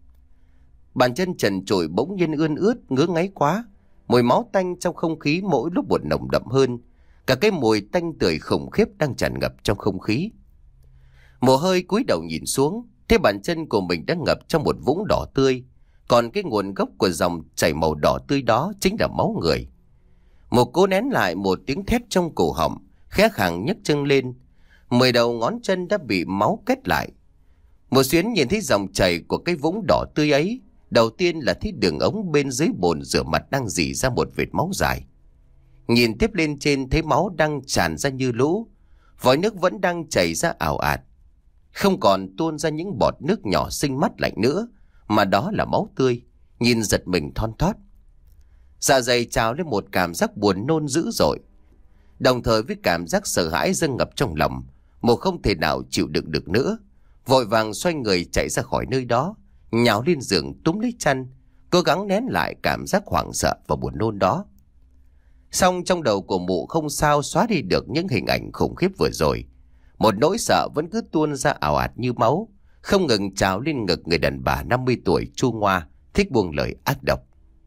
Bàn chân trần trụi bỗng nhiên ươn ướt, ngứa ngáy quá. Mùi máu tanh trong không khí mỗi lúc một nồng đậm hơn. Cả cái mùi tanh tưởi khủng khiếp đang tràn ngập trong không khí. Mồ hơi cúi đầu nhìn xuống, thấy bàn chân của mình đang ngập trong một vũng đỏ tươi. Còn cái nguồn gốc của dòng chảy màu đỏ tươi đó chính là máu người. Một cố nén lại một tiếng thét trong cổ họng, khẽ khàng nhấc chân lên. Mười đầu ngón chân đã bị máu kết lại. Mụ Xuyến nhìn thấy dòng chảy của cái vũng đỏ tươi ấy. Đầu tiên là thấy đường ống bên dưới bồn rửa mặt đang rỉ ra một vệt máu dài. Nhìn tiếp lên trên thấy máu đang tràn ra như lũ. Vòi nước vẫn đang chảy ra ào ạt, không còn tuôn ra những bọt nước nhỏ xinh mắt lạnh nữa, mà đó là máu tươi. Nhìn giật mình thon thót. Dạ dày trào lên một cảm giác buồn nôn dữ dội, đồng thời với cảm giác sợ hãi dâng ngập trong lòng. Mụ không thể nào chịu đựng được nữa, vội vàng xoay người chạy ra khỏi nơi đó, nhào lên giường túm lấy chăn, cố gắng nén lại cảm giác hoảng sợ và buồn nôn đó. Song trong đầu của mụ không sao xóa đi được những hình ảnh khủng khiếp vừa rồi. Một nỗi sợ vẫn cứ tuôn ra ào ạt như máu, không ngừng trào lên ngực người đàn bà năm mươi tuổi chua ngoa, thích buông lời ác độc.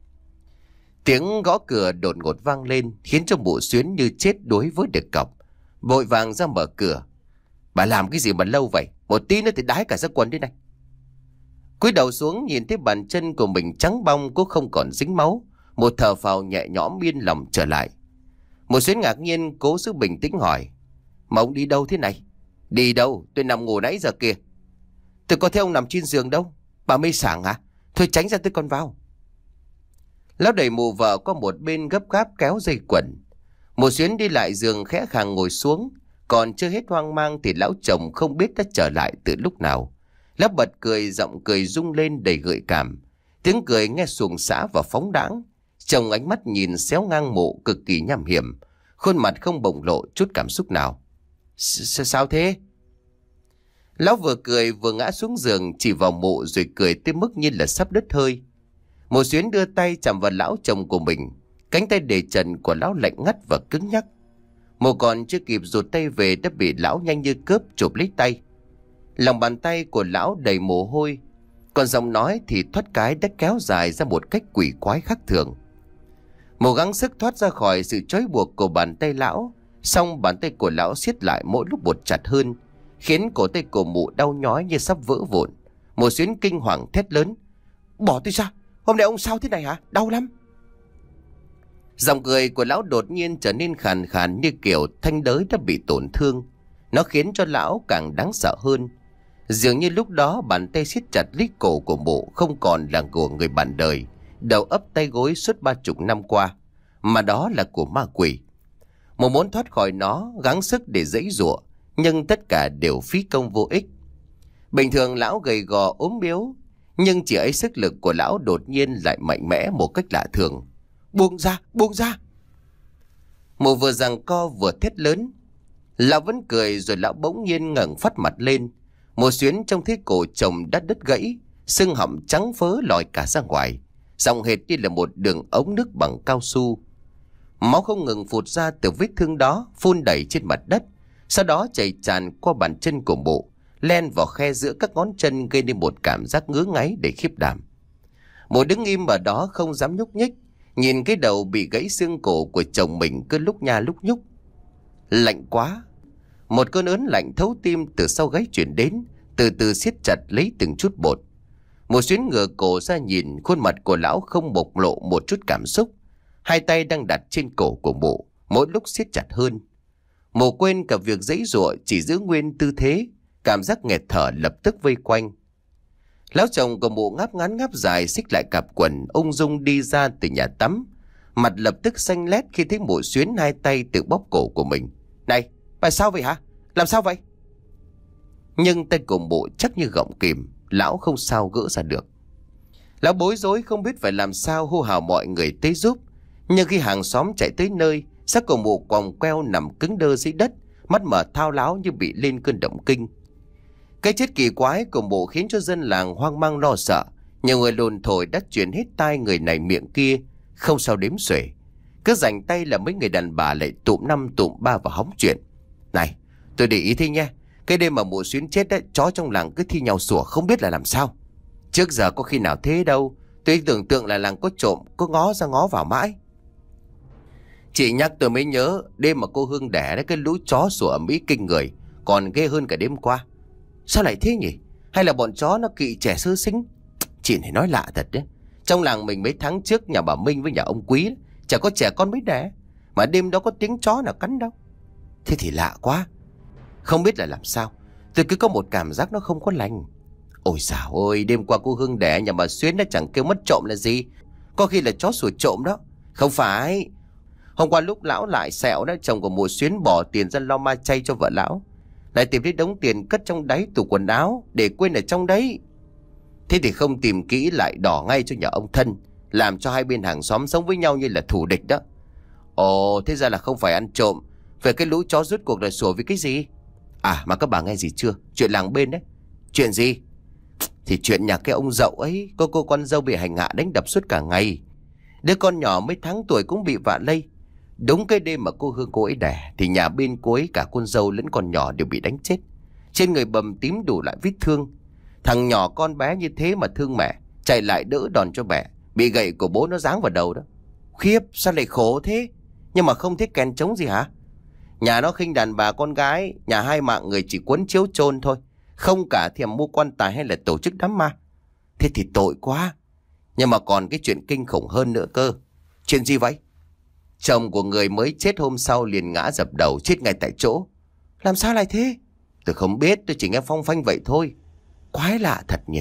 Tiếng gõ cửa đột ngột vang lên khiến cho Mụ Xuyến như chết đuối với được cọc, vội vàng ra mở cửa. Bà làm cái gì mà lâu vậy? Một tí nữa thì đái cả ra quần đây này. Cúi đầu xuống nhìn thấy bàn chân của mình trắng bong, cũng không còn dính máu. Một thở phào nhẹ nhõm yên lòng trở lại. Mụ Xuyến ngạc nhiên cố giữ bình tĩnh hỏi: Mà ông đi đâu thế này? Đi đâu? Tôi nằm ngủ nãy giờ kìa. Tôi có thấy ông nằm trên giường đâu. Bà mê sảng hả? Thôi tránh ra tôi con vào. Lão đẩy mụ vợ qua một bên gấp gáp kéo dây quần. Mụ Xuyến đi lại giường khẽ khàng ngồi xuống. Còn chưa hết hoang mang thì lão chồng không biết đã trở lại từ lúc nào. Lão bật cười, giọng cười rung lên đầy gợi cảm. Tiếng cười nghe xuồng xã và phóng đãng. Chồng ánh mắt nhìn xéo ngang mụ cực kỳ nham hiểm, khuôn mặt không bộc lộ chút cảm xúc nào. Sao thế? Lão vừa cười vừa ngã xuống giường chỉ vào mụ rồi cười tới mức như là sắp đứt hơi. Mụ Xuyến đưa tay chạm vào lão chồng của mình, Cánh tay để trần của lão lạnh ngắt và cứng nhắc. Mụ còn chưa kịp rụt tay về đã bị lão nhanh như cướp chụp lấy tay. Lòng bàn tay của lão đầy mồ hôi, còn giọng nói thì thoát cái đã kéo dài ra một cách quỷ quái khác thường. Mụ gắng sức thoát ra khỏi sự trói buộc của bàn tay lão, song bàn tay của lão siết lại mỗi lúc một chặt hơn, khiến cổ tay của mụ đau nhói như sắp vỡ vụn. Mụ Xuyến kinh hoàng thét lớn: "Bỏ tôi ra! Hôm nay ông sao thế này hả? Đau lắm!" Giọng cười của lão đột nhiên trở nên khàn khàn như kiểu thanh đới đã bị tổn thương. Nó khiến cho lão càng đáng sợ hơn. Dường như lúc đó bàn tay siết chặt lấy cổ của mụ không còn là của người bạn đời, đầu ấp tay gối suốt ba chục năm qua, mà đó là của ma quỷ. Mụ muốn thoát khỏi nó, gắng sức để giãy giụa, nhưng tất cả đều phí công vô ích. Bình thường lão gầy gò ốm yếu, nhưng chỉ ấy sức lực của lão đột nhiên lại mạnh mẽ một cách lạ thường. "Buông ra, buông ra!" Mụ vừa giằng co vừa thét lớn. Lão vẫn cười, rồi lão bỗng nhiên ngẩng phát mặt lên. Mụ Xuyến trông thấy cổ chồng đã đứt gãy, xương họng trắng phớ lòi cả ra ngoài, giọng hệt như là một đường ống nước bằng cao su. Máu không ngừng phụt ra từ vết thương đó, phun đầy trên mặt đất, sau đó chảy tràn qua bàn chân của mụ, len vào khe giữa các ngón chân, gây nên một cảm giác ngứa ngáy để khiếp đảm. Mụ đứng im ở đó không dám nhúc nhích, nhìn cái đầu bị gãy xương cổ của chồng mình cứ lúc nha lúc nhúc. Lạnh quá! Một cơn ớn lạnh thấu tim từ sau gáy chuyển đến, từ từ siết chặt lấy từng chút bột. Mụ Xuyến ngửa cổ ra nhìn, khuôn mặt của lão không bộc lộ một chút cảm xúc. Hai tay đang đặt trên cổ của mụ, mỗi lúc siết chặt hơn. Mụ quên cả việc giãy giụa, chỉ giữ nguyên tư thế. Cảm giác nghẹt thở lập tức vây quanh. Lão chồng của mụ ngáp ngắn ngáp dài, xích lại cặp quần, ung dung đi ra từ nhà tắm. Mặt lập tức xanh lét khi thấy Mụ Xuyến hai tay tự bóp cổ của mình. "Này, bà sao vậy hả? Làm sao vậy?" Nhưng tay của mụ chắc như gọng kìm, lão không sao gỡ ra được. Lão bối rối không biết phải làm sao, hô hào mọi người tới giúp. Nhưng khi hàng xóm chạy tới nơi, xác của mụ quòng queo nằm cứng đơ dưới đất, mắt mở thao láo như bị lên cơn động kinh. Cái chết kỳ quái của mụ khiến cho dân làng hoang mang lo sợ. Nhiều người đồn thổi đã truyền hết tai người này miệng kia, không sao đếm xuể. Cứ rảnh tay là mấy người đàn bà lại tụm năm tụm ba vào hóng chuyện. "Này, tôi để ý thế nha, cái đêm mà Mụ Xuyến chết đấy, chó trong làng cứ thi nhau sủa không biết là làm sao. Trước giờ có khi nào thế đâu, tôi tưởng tượng là làng có trộm, có ngó ra ngó vào mãi." Chị nhắc tôi mới nhớ, đêm mà cô Hương đẻ đấy, cái lũ chó sủa ầm ĩ kinh người, còn ghê hơn cả đêm qua. Sao lại thế nhỉ? Hay là bọn chó nó kỵ trẻ sơ sinh? Chị này nói lạ thật đấy. Trong làng mình mấy tháng trước, nhà bà Minh với nhà ông Quý chả có trẻ con mới đẻ, mà đêm đó có tiếng chó nào cắn đâu. Thế thì lạ quá. Không biết là làm sao, tôi cứ có một cảm giác nó không có lành. Ôi dào ôi, đêm qua cô Hương đẻ nhà bà Xuyến nó chẳng kêu mất trộm là gì. Có khi là chó sủa trộm đó. Không phải. Hôm qua lúc lão lại sẹo đó, chồng của Mụ Xuyến bỏ tiền ra lo ma chay cho vợ lão, lại tìm thấy đống tiền cất trong đáy tủ quần áo, để quên ở trong đấy. Thế thì không tìm kỹ lại đỏ ngay cho nhà ông Thân, làm cho hai bên hàng xóm sống với nhau như là thù địch đó. Ồ, thế ra là không phải ăn trộm. Về cái lũ chó rút cuộc là sủa vì cái gì? À mà các bà nghe gì chưa? Chuyện làng bên đấy. Chuyện gì? Thì chuyện nhà cái ông dậu ấy, có cô con dâu bị hành hạ đánh đập suốt cả ngày. Đứa con nhỏ mấy tháng tuổi cũng bị vạ lây. Đúng cái đêm mà cô Hương cô ấy đẻ, thì nhà bên cô ấy cả con dâu lẫn con nhỏ đều bị đánh chết. Trên người bầm tím đủ loại vết thương. Thằng nhỏ con bé như thế mà thương mẹ, chạy lại đỡ đòn cho mẹ, bị gậy của bố nó giáng vào đầu đó. Khiếp, sao lại khổ thế? Nhưng mà không thấy kèn trống gì hả? Nhà nó khinh đàn bà con gái, nhà hai mạng người chỉ quấn chiếu chôn thôi, không cả thèm mua quan tài hay là tổ chức đám ma. Thế thì tội quá. Nhưng mà còn cái chuyện kinh khủng hơn nữa cơ. Chuyện gì vậy? Chồng của người mới chết hôm sau liền ngã dập đầu, chết ngay tại chỗ. Làm sao lại thế? Tôi không biết, tôi chỉ nghe phong phanh vậy thôi. Quái lạ thật nhỉ.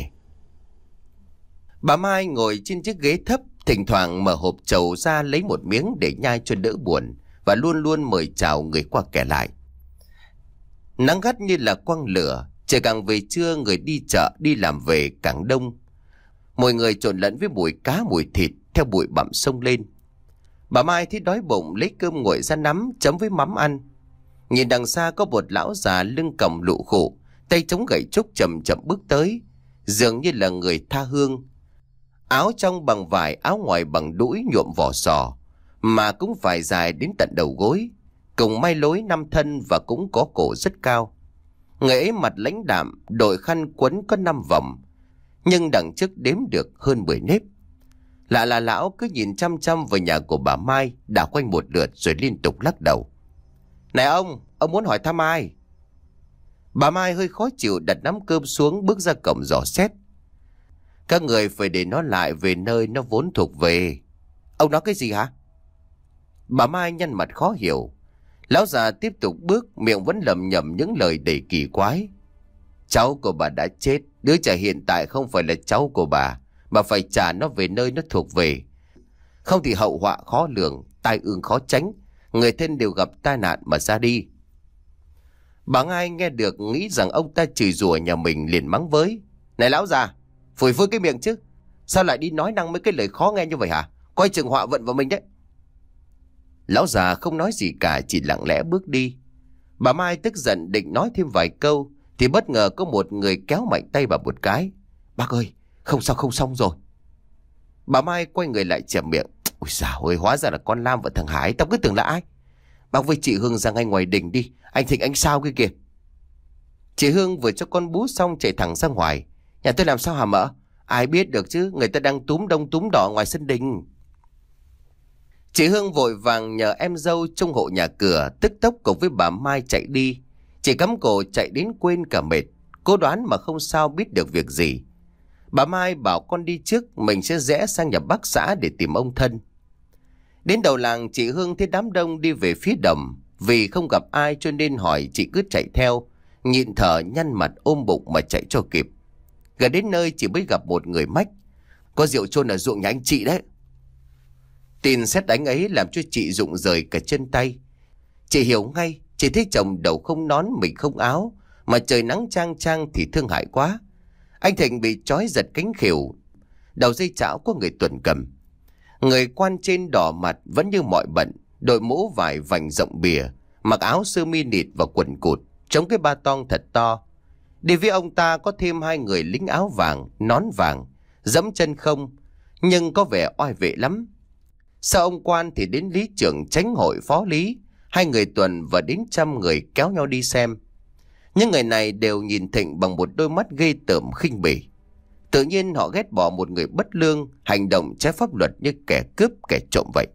Bà Mai ngồi trên chiếc ghế thấp, thỉnh thoảng mở hộp trầu ra lấy một miếng để nhai cho đỡ buồn, và luôn luôn mời chào người qua kẻ lại. Nắng gắt như là quăng lửa, trời càng về trưa, người đi chợ đi làm về càng đông. Mọi người trộn lẫn với mùi cá mùi thịt theo bụi bặm xông lên. Bà Mai thấy đói bụng, lấy cơm nguội ra nắm chấm với mắm ăn. Nhìn đằng xa có một lão già lưng còng lụ khụ, tay chống gậy trúc chậm chậm bước tới, dường như là người tha hương. Áo trong bằng vải, áo ngoài bằng đũi nhuộm vỏ sò, mà cũng phải dài đến tận đầu gối, cùng may lối năm thân và cũng có cổ rất cao. Người ấy mặt lãnh đạm, đội khăn quấn có năm vòng, nhưng đằng trước đếm được hơn mười nếp. Lạ là lão cứ nhìn chăm chăm vào nhà của bà Mai, đảo quanh một lượt rồi liên tục lắc đầu. Này ông, ông muốn hỏi thăm ai? Bà Mai hơi khó chịu đặt nắm cơm xuống, bước ra cổng dò xét. Các người phải để nó lại về nơi nó vốn thuộc về. Ông nói cái gì hả? Bà Mai nhăn mặt khó hiểu. Lão già tiếp tục bước, miệng vẫn lẩm nhẩm những lời đầy kỳ quái. Cháu của bà đã chết, đứa trẻ hiện tại không phải là cháu của bà, bà phải trả nó về nơi nó thuộc về. Không thì hậu họa khó lường, tai ương khó tránh, người thân đều gặp tai nạn mà ra đi. Bà Ngai nghe được nghĩ rằng ông ta chửi rủa nhà mình, liền mắng với. Này lão già, phủi phui cái miệng chứ, sao lại đi nói năng mấy cái lời khó nghe như vậy hả? Coi chừng họa vận vào mình đấy. Lão già không nói gì cả, chỉ lặng lẽ bước đi. Bà Mai tức giận định nói thêm vài câu thì bất ngờ có một người kéo mạnh tay bà một cái. Bác ơi, không sao không xong rồi. Bà Mai quay người lại chẹp miệng. Ôi dào ôi, hóa ra là con Lam và thằng Hải, tao cứ tưởng là ai. Bác với chị Hương ra ngay ngoài đình đi, anh Thịnh anh sao kia kìa. Chị Hương vừa cho con bú xong chạy thẳng ra ngoài. Nhà tôi làm sao hả mợ? Ai biết được chứ, người ta đang túm đông túm đỏ ngoài sân đình. Chị Hương vội vàng nhờ em dâu trông hộ nhà cửa, tức tốc cùng với bà Mai chạy đi. Chị cắm cổ chạy đến quên cả mệt, cô đoán mà không sao biết được việc gì. Bà Mai bảo con đi trước, mình sẽ rẽ sang nhà bác xã để tìm ông thân. Đến đầu làng, chị Hương thấy đám đông đi về phía đồng. Vì không gặp ai cho nên hỏi, chị cứ chạy theo, nhịn thở nhăn mặt ôm bụng mà chạy cho kịp. Gần đến nơi chị mới gặp một người mách. Có rượu chôn ở ruộng nhà anh chị đấy. Tin sét đánh ấy làm cho chị rụng rời cả chân tay. Chị hiểu ngay, chị thấy chồng đầu không nón mình không áo, mà trời nắng chang chang thì thương hại quá. Anh Thịnh bị trói giật cánh khuỷu, đầu dây chảo có người tuần cầm. Người quan trên đỏ mặt vẫn như mọi bận, đội mũ vải vành rộng bìa, mặc áo sơ mi nịt và quần cụt, chống cái ba tong thật to. Đi với ông ta có thêm hai người lính áo vàng, nón vàng, dẫm chân không, nhưng có vẻ oai vệ lắm. Sau ông quan thì đến lý trưởng chánh hội phó lý, hai người tuần và đến trăm người kéo nhau đi xem. Những người này đều nhìn Thịnh bằng một đôi mắt ghê tởm khinh bỉ. Tự nhiên họ ghét bỏ một người bất lương, hành động trái pháp luật như kẻ cướp kẻ trộm vậy.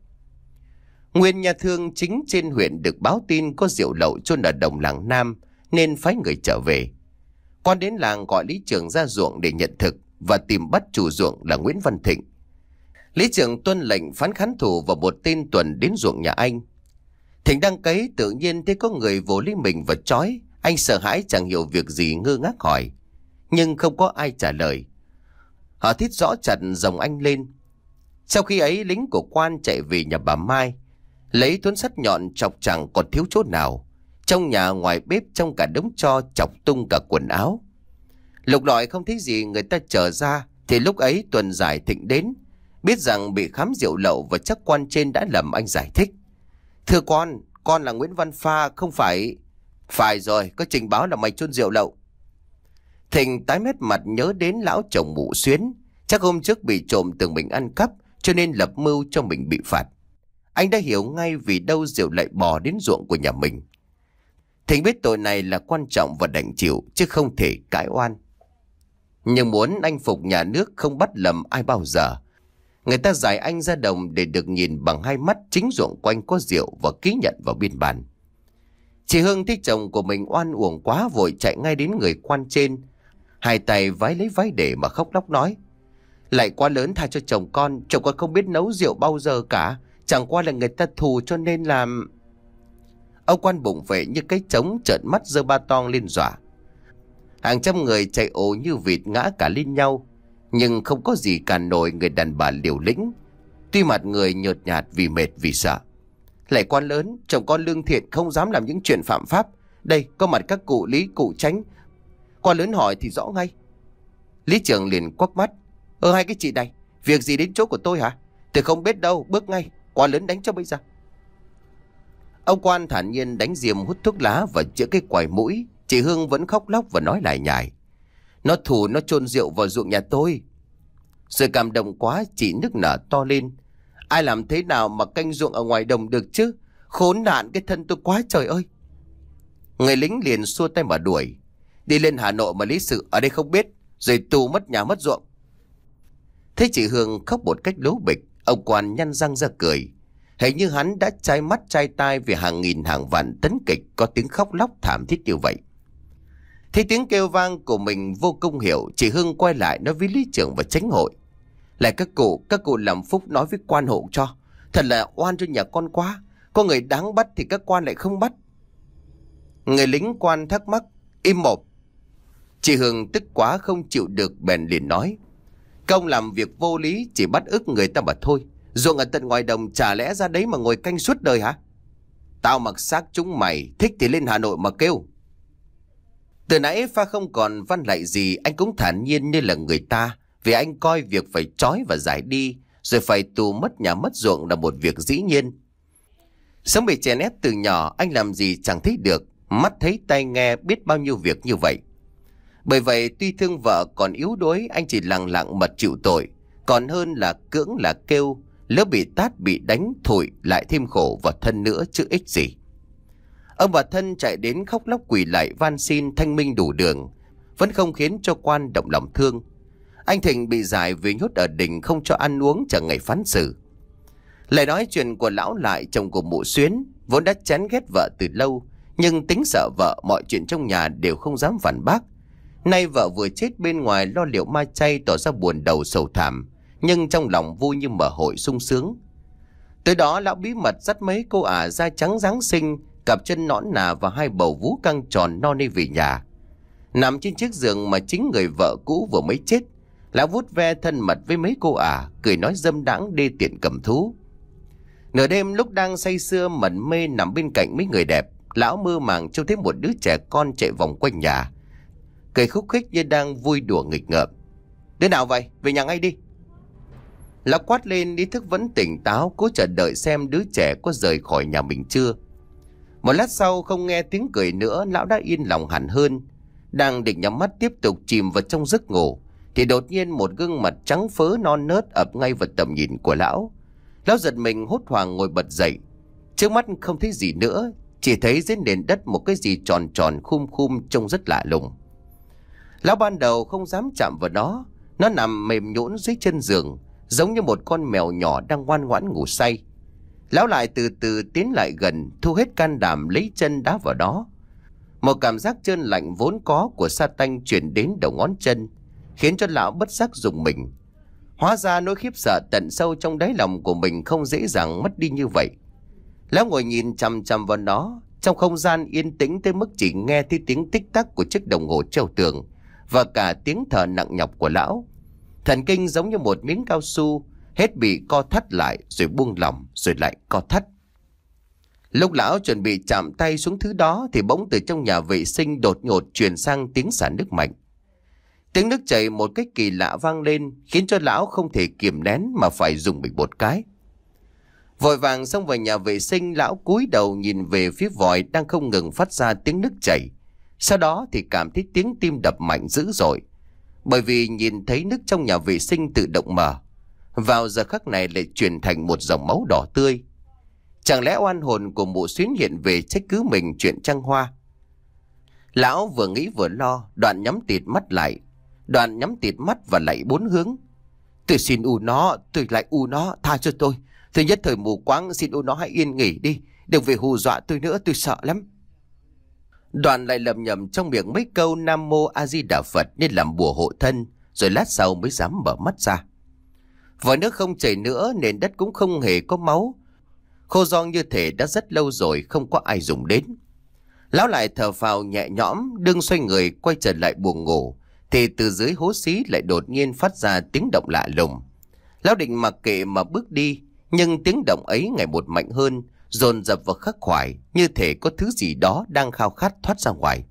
Nguyên nhà thương chính trên huyện được báo tin có rượu lậu chôn ở đồng làng Nam nên phái người trở về. Quan đến làng gọi lý trưởng ra ruộng để nhận thực và tìm bắt chủ ruộng là Nguyễn Văn Thịnh. Lý trưởng tuân lệnh phán khán thủ vào một tên tuần đến ruộng nhà anh. Thịnh đang cấy tự nhiên thấy có người vồ lấy mình và trói. Anh sợ hãi chẳng hiểu việc gì, ngơ ngác hỏi, nhưng không có ai trả lời. Họ thít rõ chặt dòng anh lên. Sau khi ấy, lính của quan chạy về nhà bà Mai, lấy tuấn sắt nhọn chọc chẳng còn thiếu chỗ nào. Trong nhà ngoài bếp, trong cả đống tro chọc tung cả quần áo. Lục lọi không thấy gì, người ta trở ra thì lúc ấy Tuần giải Thịnh đến, biết rằng bị khám rượu lậu và chắc quan trên đã lầm. Anh giải thích. Thưa quan, con là Nguyễn Văn Pha, không phải... Phải rồi, có trình báo là mày chôn rượu lậu. Thịnh tái mét mặt nhớ đến lão chồng Mụ Xuyến. Chắc hôm trước bị trộm tưởng mình ăn cắp, cho nên lập mưu cho mình bị phạt. Anh đã hiểu ngay vì đâu rượu lại bò đến ruộng của nhà mình. Thịnh biết tội này là quan trọng và đành chịu, chứ không thể cãi oan. Nhưng muốn anh phục nhà nước không bắt lầm ai bao giờ. Người ta giải anh ra đồng để được nhìn bằng hai mắt chính ruộng quanh có rượu và ký nhận vào biên bản. Chị Hương thấy chồng của mình oan uổng quá, vội chạy ngay đến người quan trên, hai tay vái lấy váy để mà khóc lóc nói: Lại quá lớn, tha cho chồng con, chồng con không biết nấu rượu bao giờ cả, chẳng qua là người ta thù cho nên làm. Ông quan bụng vệ như cái trống, trợn mắt giơ ba tong lên dọa. Hàng trăm người chạy ồ như vịt ngã cả lên nhau, nhưng không có gì cản nổi người đàn bà liều lĩnh. Tuy mặt người nhợt nhạt vì mệt vì sợ. Lại quan lớn, chồng con lương thiện, không dám làm những chuyện phạm pháp. Đây có mặt các cụ Lý, cụ Tránh. Quan lớn hỏi thì rõ ngay. Lý trưởng liền quắc mắt: Ơ hai cái chị này, việc gì đến chỗ của tôi hả? Tôi không biết đâu, bước ngay, quan lớn đánh cho bây giờ. Ông quan thản nhiên đánh diêm hút thuốc lá và chữa cái quài mũi. Chị Hương vẫn khóc lóc và nói lại nhải: Nó thù, nó chôn rượu vào ruộng nhà tôi. Rồi cảm động quá, chị nức nở to lên: Ai làm thế nào mà canh ruộng ở ngoài đồng được chứ? Khốn nạn cái thân tôi quá trời ơi. Người lính liền xua tay mà đuổi. Đi lên Hà Nội mà lý sự ở đây không biết, rồi tù mất nhà mất ruộng. Thế chị Hương khóc một cách lố bịch. Ông quan nhăn răng ra cười. Hình như hắn đã chai mắt chai tai vì hàng nghìn hàng vạn tấn kịch có tiếng khóc lóc thảm thiết như vậy. Thấy tiếng kêu vang của mình vô công hiểu, chị Hương quay lại nói với lý trưởng và chánh hội. Lại các cụ, các cụ làm phúc nói với quan hộ cho. Thật là oan cho nhà con quá. Có người đáng bắt thì các quan lại không bắt. Người lính quan thắc mắc. Im mồm. Chị Hương tức quá không chịu được bèn liền nói. Công làm việc vô lý chỉ bắt ức người ta mà thôi. Ruộng ở tận ngoài đồng chả lẽ ra đấy mà ngồi canh suốt đời hả? Tao mặc xác chúng mày, thích thì lên Hà Nội mà kêu. Từ nãy Pha không còn văn lại gì, anh cũng thản nhiên như là người ta. Vì anh coi việc phải trói và giải đi, rồi phải tù mất nhà mất ruộng là một việc dĩ nhiên. Sống bị chèn ép từ nhỏ, anh làm gì chẳng thấy được. Mắt thấy tai nghe biết bao nhiêu việc như vậy. Bởi vậy tuy thương vợ còn yếu đuối, anh chỉ lặng lặng mà chịu tội. Còn hơn là cưỡng là kêu, lỡ bị tát bị đánh thổi lại thêm khổ vào thân nữa chứ ích gì. Ông bà thân chạy đến khóc lóc quỳ lại van xin thanh minh đủ đường, vẫn không khiến cho quan động lòng thương. Anh Thịnh bị giải vì nhốt ở đình không cho ăn uống chờ ngày phán xử. Lại nói chuyện của lão Lại, chồng của mụ Xuyến, vốn đã chán ghét vợ từ lâu, nhưng tính sợ vợ mọi chuyện trong nhà đều không dám phản bác. Nay vợ vừa chết bên ngoài lo liệu ma chay tỏ ra buồn đầu sầu thảm, nhưng trong lòng vui như mở hội sung sướng. Tới đó lão bí mật dắt mấy cô ả da trắng Giáng sinh, cặp chân nõn nà và hai bầu vú căng tròn no nê về nhà. Nằm trên chiếc giường mà chính người vợ cũ vừa mới chết, lão vuốt ve thân mật với mấy cô ả, cười nói dâm đãng đê tiện cầm thú. Nửa đêm lúc đang say sưa mẩn mê nằm bên cạnh mấy người đẹp, lão mơ màng trông thấy một đứa trẻ con chạy vòng quanh nhà, cười khúc khích như đang vui đùa nghịch ngợm. Đứa nào vậy? Về nhà ngay đi. Lão quát lên, ý thức vẫn tỉnh táo, cố chờ đợi xem đứa trẻ có rời khỏi nhà mình chưa. Một lát sau không nghe tiếng cười nữa, lão đã yên lòng hẳn hơn. Đang định nhắm mắt tiếp tục chìm vào trong giấc ngủ, thì đột nhiên một gương mặt trắng phớ non nớt ập ngay vào tầm nhìn của lão. Lão giật mình hốt hoảng ngồi bật dậy. Trước mắt không thấy gì nữa, chỉ thấy dưới nền đất một cái gì tròn tròn khum khum trông rất lạ lùng. Lão ban đầu không dám chạm vào nó. Nó nằm mềm nhũn dưới chân giường, giống như một con mèo nhỏ đang ngoan ngoãn ngủ say. Lão lại từ từ tiến lại gần, thu hết can đảm lấy chân đá vào đó. Một cảm giác trơn lạnh vốn có của sa tanh truyền đến đầu ngón chân, khiến cho lão bất giác rùng mình. Hóa ra nỗi khiếp sợ tận sâu trong đáy lòng của mình không dễ dàng mất đi như vậy. Lão ngồi nhìn chằm chằm vào nó, trong không gian yên tĩnh tới mức chỉ nghe thấy tiếng tích tắc của chiếc đồng hồ treo tường và cả tiếng thở nặng nhọc của lão. Thần kinh giống như một miếng cao su, hết bị co thắt lại rồi buông lỏng rồi lại co thắt. Lúc lão chuẩn bị chạm tay xuống thứ đó thì bỗng từ trong nhà vệ sinh đột ngột truyền sang tiếng xả nước mạnh. Tiếng nước chảy một cách kỳ lạ vang lên, khiến cho lão không thể kiềm nén mà phải dùng mình một cái. Vội vàng xông vào nhà vệ sinh, lão cúi đầu nhìn về phía vòi đang không ngừng phát ra tiếng nước chảy. Sau đó thì cảm thấy tiếng tim đập mạnh dữ dội, bởi vì nhìn thấy nước trong nhà vệ sinh tự động mở. Vào giờ khắc này lại chuyển thành một dòng máu đỏ tươi. Chẳng lẽ oan hồn của mụ Xuyến hiện về trách cứ mình chuyện trăng hoa? Lão vừa nghĩ vừa lo, đoạn nhắm tịt mắt lại. Đoạn nhắm tịt mắt và lạy bốn hướng. Tôi xin u nó, tôi lại u nó, tha cho tôi. Tôi nhất thời mù quáng, xin u nó hãy yên nghỉ đi, đừng về hù dọa tôi nữa, tôi sợ lắm. Đoạn lại lầm nhầm trong miệng mấy câu Nam Mô A Di Đà Phật nên làm bùa hộ thân, rồi lát sau mới dám mở mắt ra. Vòi nước không chảy nữa, nền đất cũng không hề có máu, khô giòn như thể đã rất lâu rồi không có ai dùng đến. Lão lại thở phào nhẹ nhõm, đương xoay người quay trở lại buồng ngủ, thì từ dưới hố xí lại đột nhiên phát ra tiếng động lạ lùng. Lão định mặc kệ mà bước đi, nhưng tiếng động ấy ngày một mạnh hơn, dồn dập và khắc khoải, như thể có thứ gì đó đang khao khát thoát ra ngoài.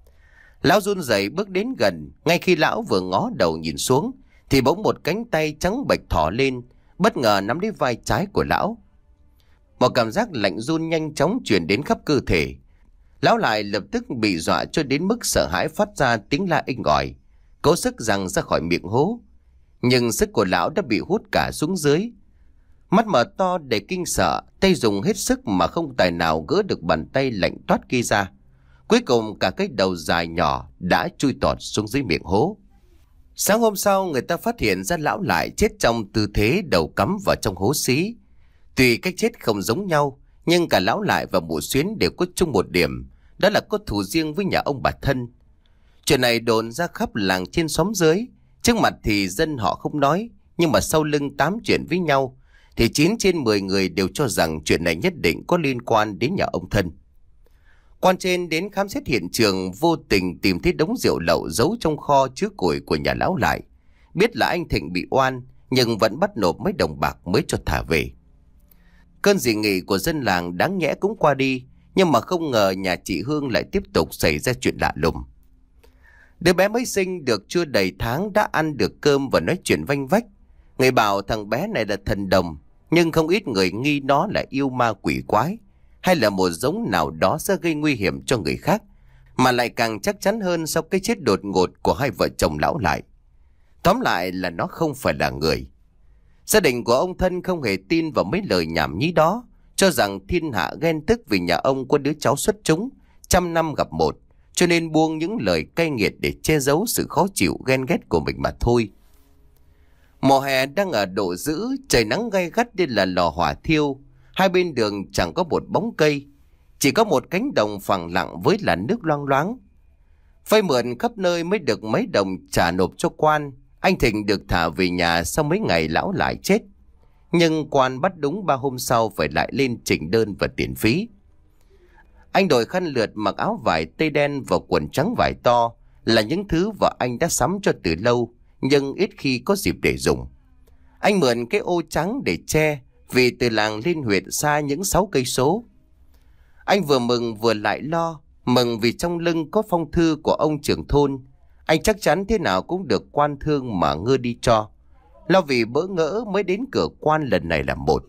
Lão run rẩy bước đến gần. Ngay khi lão vừa ngó đầu nhìn xuống thì bỗng một cánh tay trắng bệch thò lên, bất ngờ nắm lấy vai trái của lão. Một cảm giác lạnh run nhanh chóng truyền đến khắp cơ thể. Lão lại lập tức bị dọa cho đến mức sợ hãi, phát ra tiếng la inh ỏi, cố sức giằng ra khỏi miệng hố. Nhưng sức của lão đã bị hút cả xuống dưới. Mắt mở to để kinh sợ, tay dùng hết sức mà không tài nào gỡ được bàn tay lạnh toát kia ra. Cuối cùng cả cái đầu dài nhỏ đã chui tọt xuống dưới miệng hố. Sáng hôm sau người ta phát hiện ra lão lại chết trong tư thế đầu cắm vào trong hố xí. Tuy cách chết không giống nhau, nhưng cả lão lại và mụ Xuyến đều có chung một điểm, đó là có thù riêng với nhà ông bà Thân. Chuyện này đồn ra khắp làng trên xóm dưới. Trước mặt thì dân họ không nói, nhưng mà sau lưng tám chuyện với nhau thì chín trên mười người đều cho rằng chuyện này nhất định có liên quan đến nhà ông Thân. Quan trên đến khám xét hiện trường vô tình tìm thấy đống rượu lậu giấu trong kho chứa củi của nhà lão lại. Biết là anh Thịnh bị oan nhưng vẫn bắt nộp mấy đồng bạc mới cho thả về. Cơn dị nghị của dân làng đáng nhẽ cũng qua đi, nhưng mà không ngờ nhà chị Hương lại tiếp tục xảy ra chuyện lạ lùng. Đứa bé mới sinh được chưa đầy tháng đã ăn được cơm và nói chuyện vanh vách. Người bảo thằng bé này là thần đồng, nhưng không ít người nghi nó là yêu ma quỷ quái, hay là một giống nào đó sẽ gây nguy hiểm cho người khác, mà lại càng chắc chắn hơn sau cái chết đột ngột của hai vợ chồng lão lại. Tóm lại là nó không phải là người. Gia đình của ông Thân không hề tin vào mấy lời nhảm nhí đó, cho rằng thiên hạ ghen tức vì nhà ông có đứa cháu xuất chúng, trăm năm gặp một, cho nên buông những lời cay nghiệt để che giấu sự khó chịu ghen ghét của mình mà thôi. Mùa hè đang ở độ dữ, trời nắng gay gắt nên là lò hỏa thiêu. Hai bên đường chẳng có một bóng cây, chỉ có một cánh đồng phẳng lặng với làn nước loang loáng. Vay mượn khắp nơi mới được mấy đồng trả nộp cho quan. Anh Thịnh được thả về nhà sau mấy ngày lão lại chết. Nhưng quan bắt đúng ba hôm sau phải lại lên trình đơn và tiền phí. Anh đổi khăn lượt, mặc áo vải tây đen và quần trắng vải to, là những thứ vợ anh đã sắm cho từ lâu, nhưng ít khi có dịp để dùng. Anh mượn cái ô trắng để che, vì từ làng lên huyện xa những sáu cây số. Anh vừa mừng vừa lại lo, mừng vì trong lưng có phong thư của ông trưởng thôn. Anh chắc chắn thế nào cũng được quan thương mà ngơ đi cho. Lo vì bỡ ngỡ mới đến cửa quan lần này là một.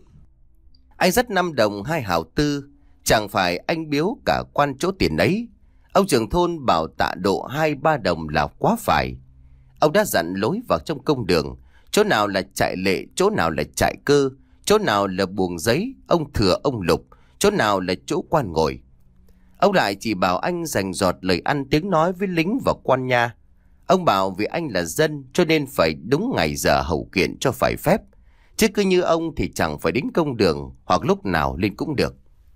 Anh dắt năm đồng hai hào tư, chẳng phải anh biếu cả quan chỗ tiền ấy. Ông trưởng thôn bảo tạ độ hai ba đồng là quá phải. Ông đã dặn lối vào trong công đường, chỗ nào là trại lệ, chỗ nào là trại cơ, chỗ nào là buồng giấy, ông Thừa ông Lục, chỗ nào là chỗ quan ngồi. Ông lại chỉ bảo anh dành giọt lời ăn tiếng nói với lính và quan nha. Ông bảo vì anh là dân cho nên phải đúng ngày giờ hậu kiện cho phải phép, chứ cứ như ông thì chẳng phải đến công đường hoặc lúc nào lên cũng được.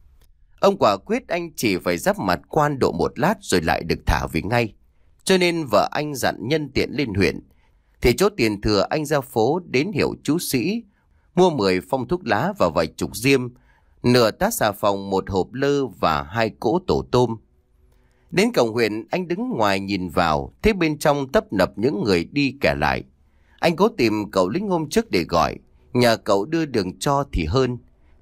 Ông quả quyết anh chỉ phải giáp mặt quan độ một lát rồi lại được thả về ngay. Cho nên vợ anh dặn nhân tiện lên huyện, thì chỗ tiền thừa anh ra phố đến hiệu chú sĩ, mua mười phong thuốc lá và vài chục diêm, nửa tát xà phòng, một hộp lơ và hai cỗ tổ tôm. Đến cổng huyện anh đứng ngoài nhìn vào, thấy bên trong tấp nập những người đi kẻ lại. Anh cố tìm cậu lính hôm trước để gọi, nhờ cậu đưa đường cho thì hơn.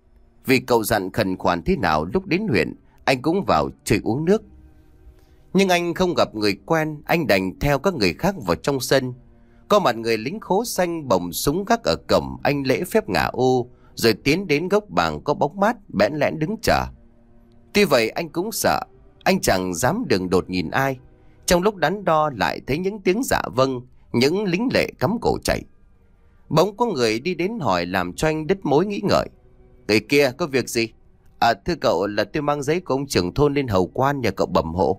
Vì cậu dặn khẩn khoản thế nào lúc đến huyện anh cũng vào chơi uống nước. Nhưng anh không gặp người quen, anh đành theo các người khác vào trong sân. Có mặt người lính khố xanh bồng súng gác ở cổng, anh lễ phép ngả ô, rồi tiến đến gốc bàng có bóng mát, bẽn lẽn đứng chờ. Tuy vậy anh cũng sợ, anh chẳng dám đường đột nhìn ai. Trong lúc đắn đo lại thấy những tiếng dạ vâng, những lính lệ cắm cổ chạy. Bỗng có người đi đến hỏi làm cho anh đứt mối nghĩ ngợi. Người kia có việc gì? À thưa cậu, là tôi mang giấy của ông trưởng thôn lên hầu quan nhờ cậu bẩm hộ.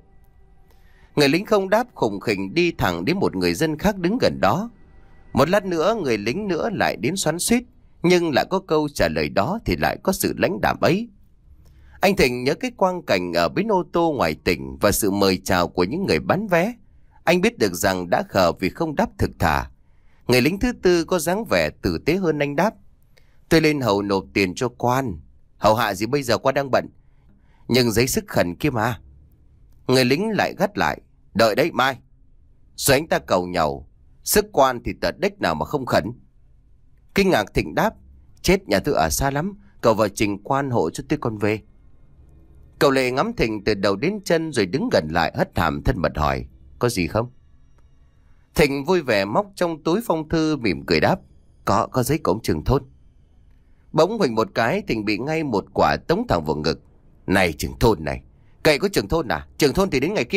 Người lính không đáp, khủng khỉnh đi thẳng đến một người dân khác đứng gần đó. Một lát nữa người lính nữa lại đến xoắn xuýt, nhưng lại có câu trả lời đó thì lại có sự lãnh đạm ấy. Anh Thịnh nhớ cái quang cảnh ở bến ô tô ngoài tỉnh và sự mời chào của những người bán vé. Anh biết được rằng đã khờ vì không đáp thực thà. Người lính thứ tư có dáng vẻ tử tế hơn anh đáp. Tôi lên hầu nộp tiền cho quan. Hầu hạ gì bây giờ quan đang bận. Nhưng giấy sức khẩn kia mà. Người lính lại gắt lại. Đợi đấy mai. Rồi anh ta cầu nhàu. Sức quan thì tật đếch nào mà không khẩn. Kinh ngạc Thịnh đáp. Chết, nhà tôi ở xa lắm. Cậu vào trình quan hộ cho tôi con về. Cậu Lệ ngắm Thịnh từ đầu đến chân rồi đứng gần lại hất hàm thân mật hỏi. Có gì không? Thịnh vui vẻ móc trong túi phong thư mỉm cười đáp. Có, có giấy của ông trưởng thôn. Bỗng huỳnh một cái, Thịnh bị ngay một quả tống thẳng vào ngực. Này trưởng thôn này, cậy có trưởng thôn à? Trưởng thôn thì đến ngày kia.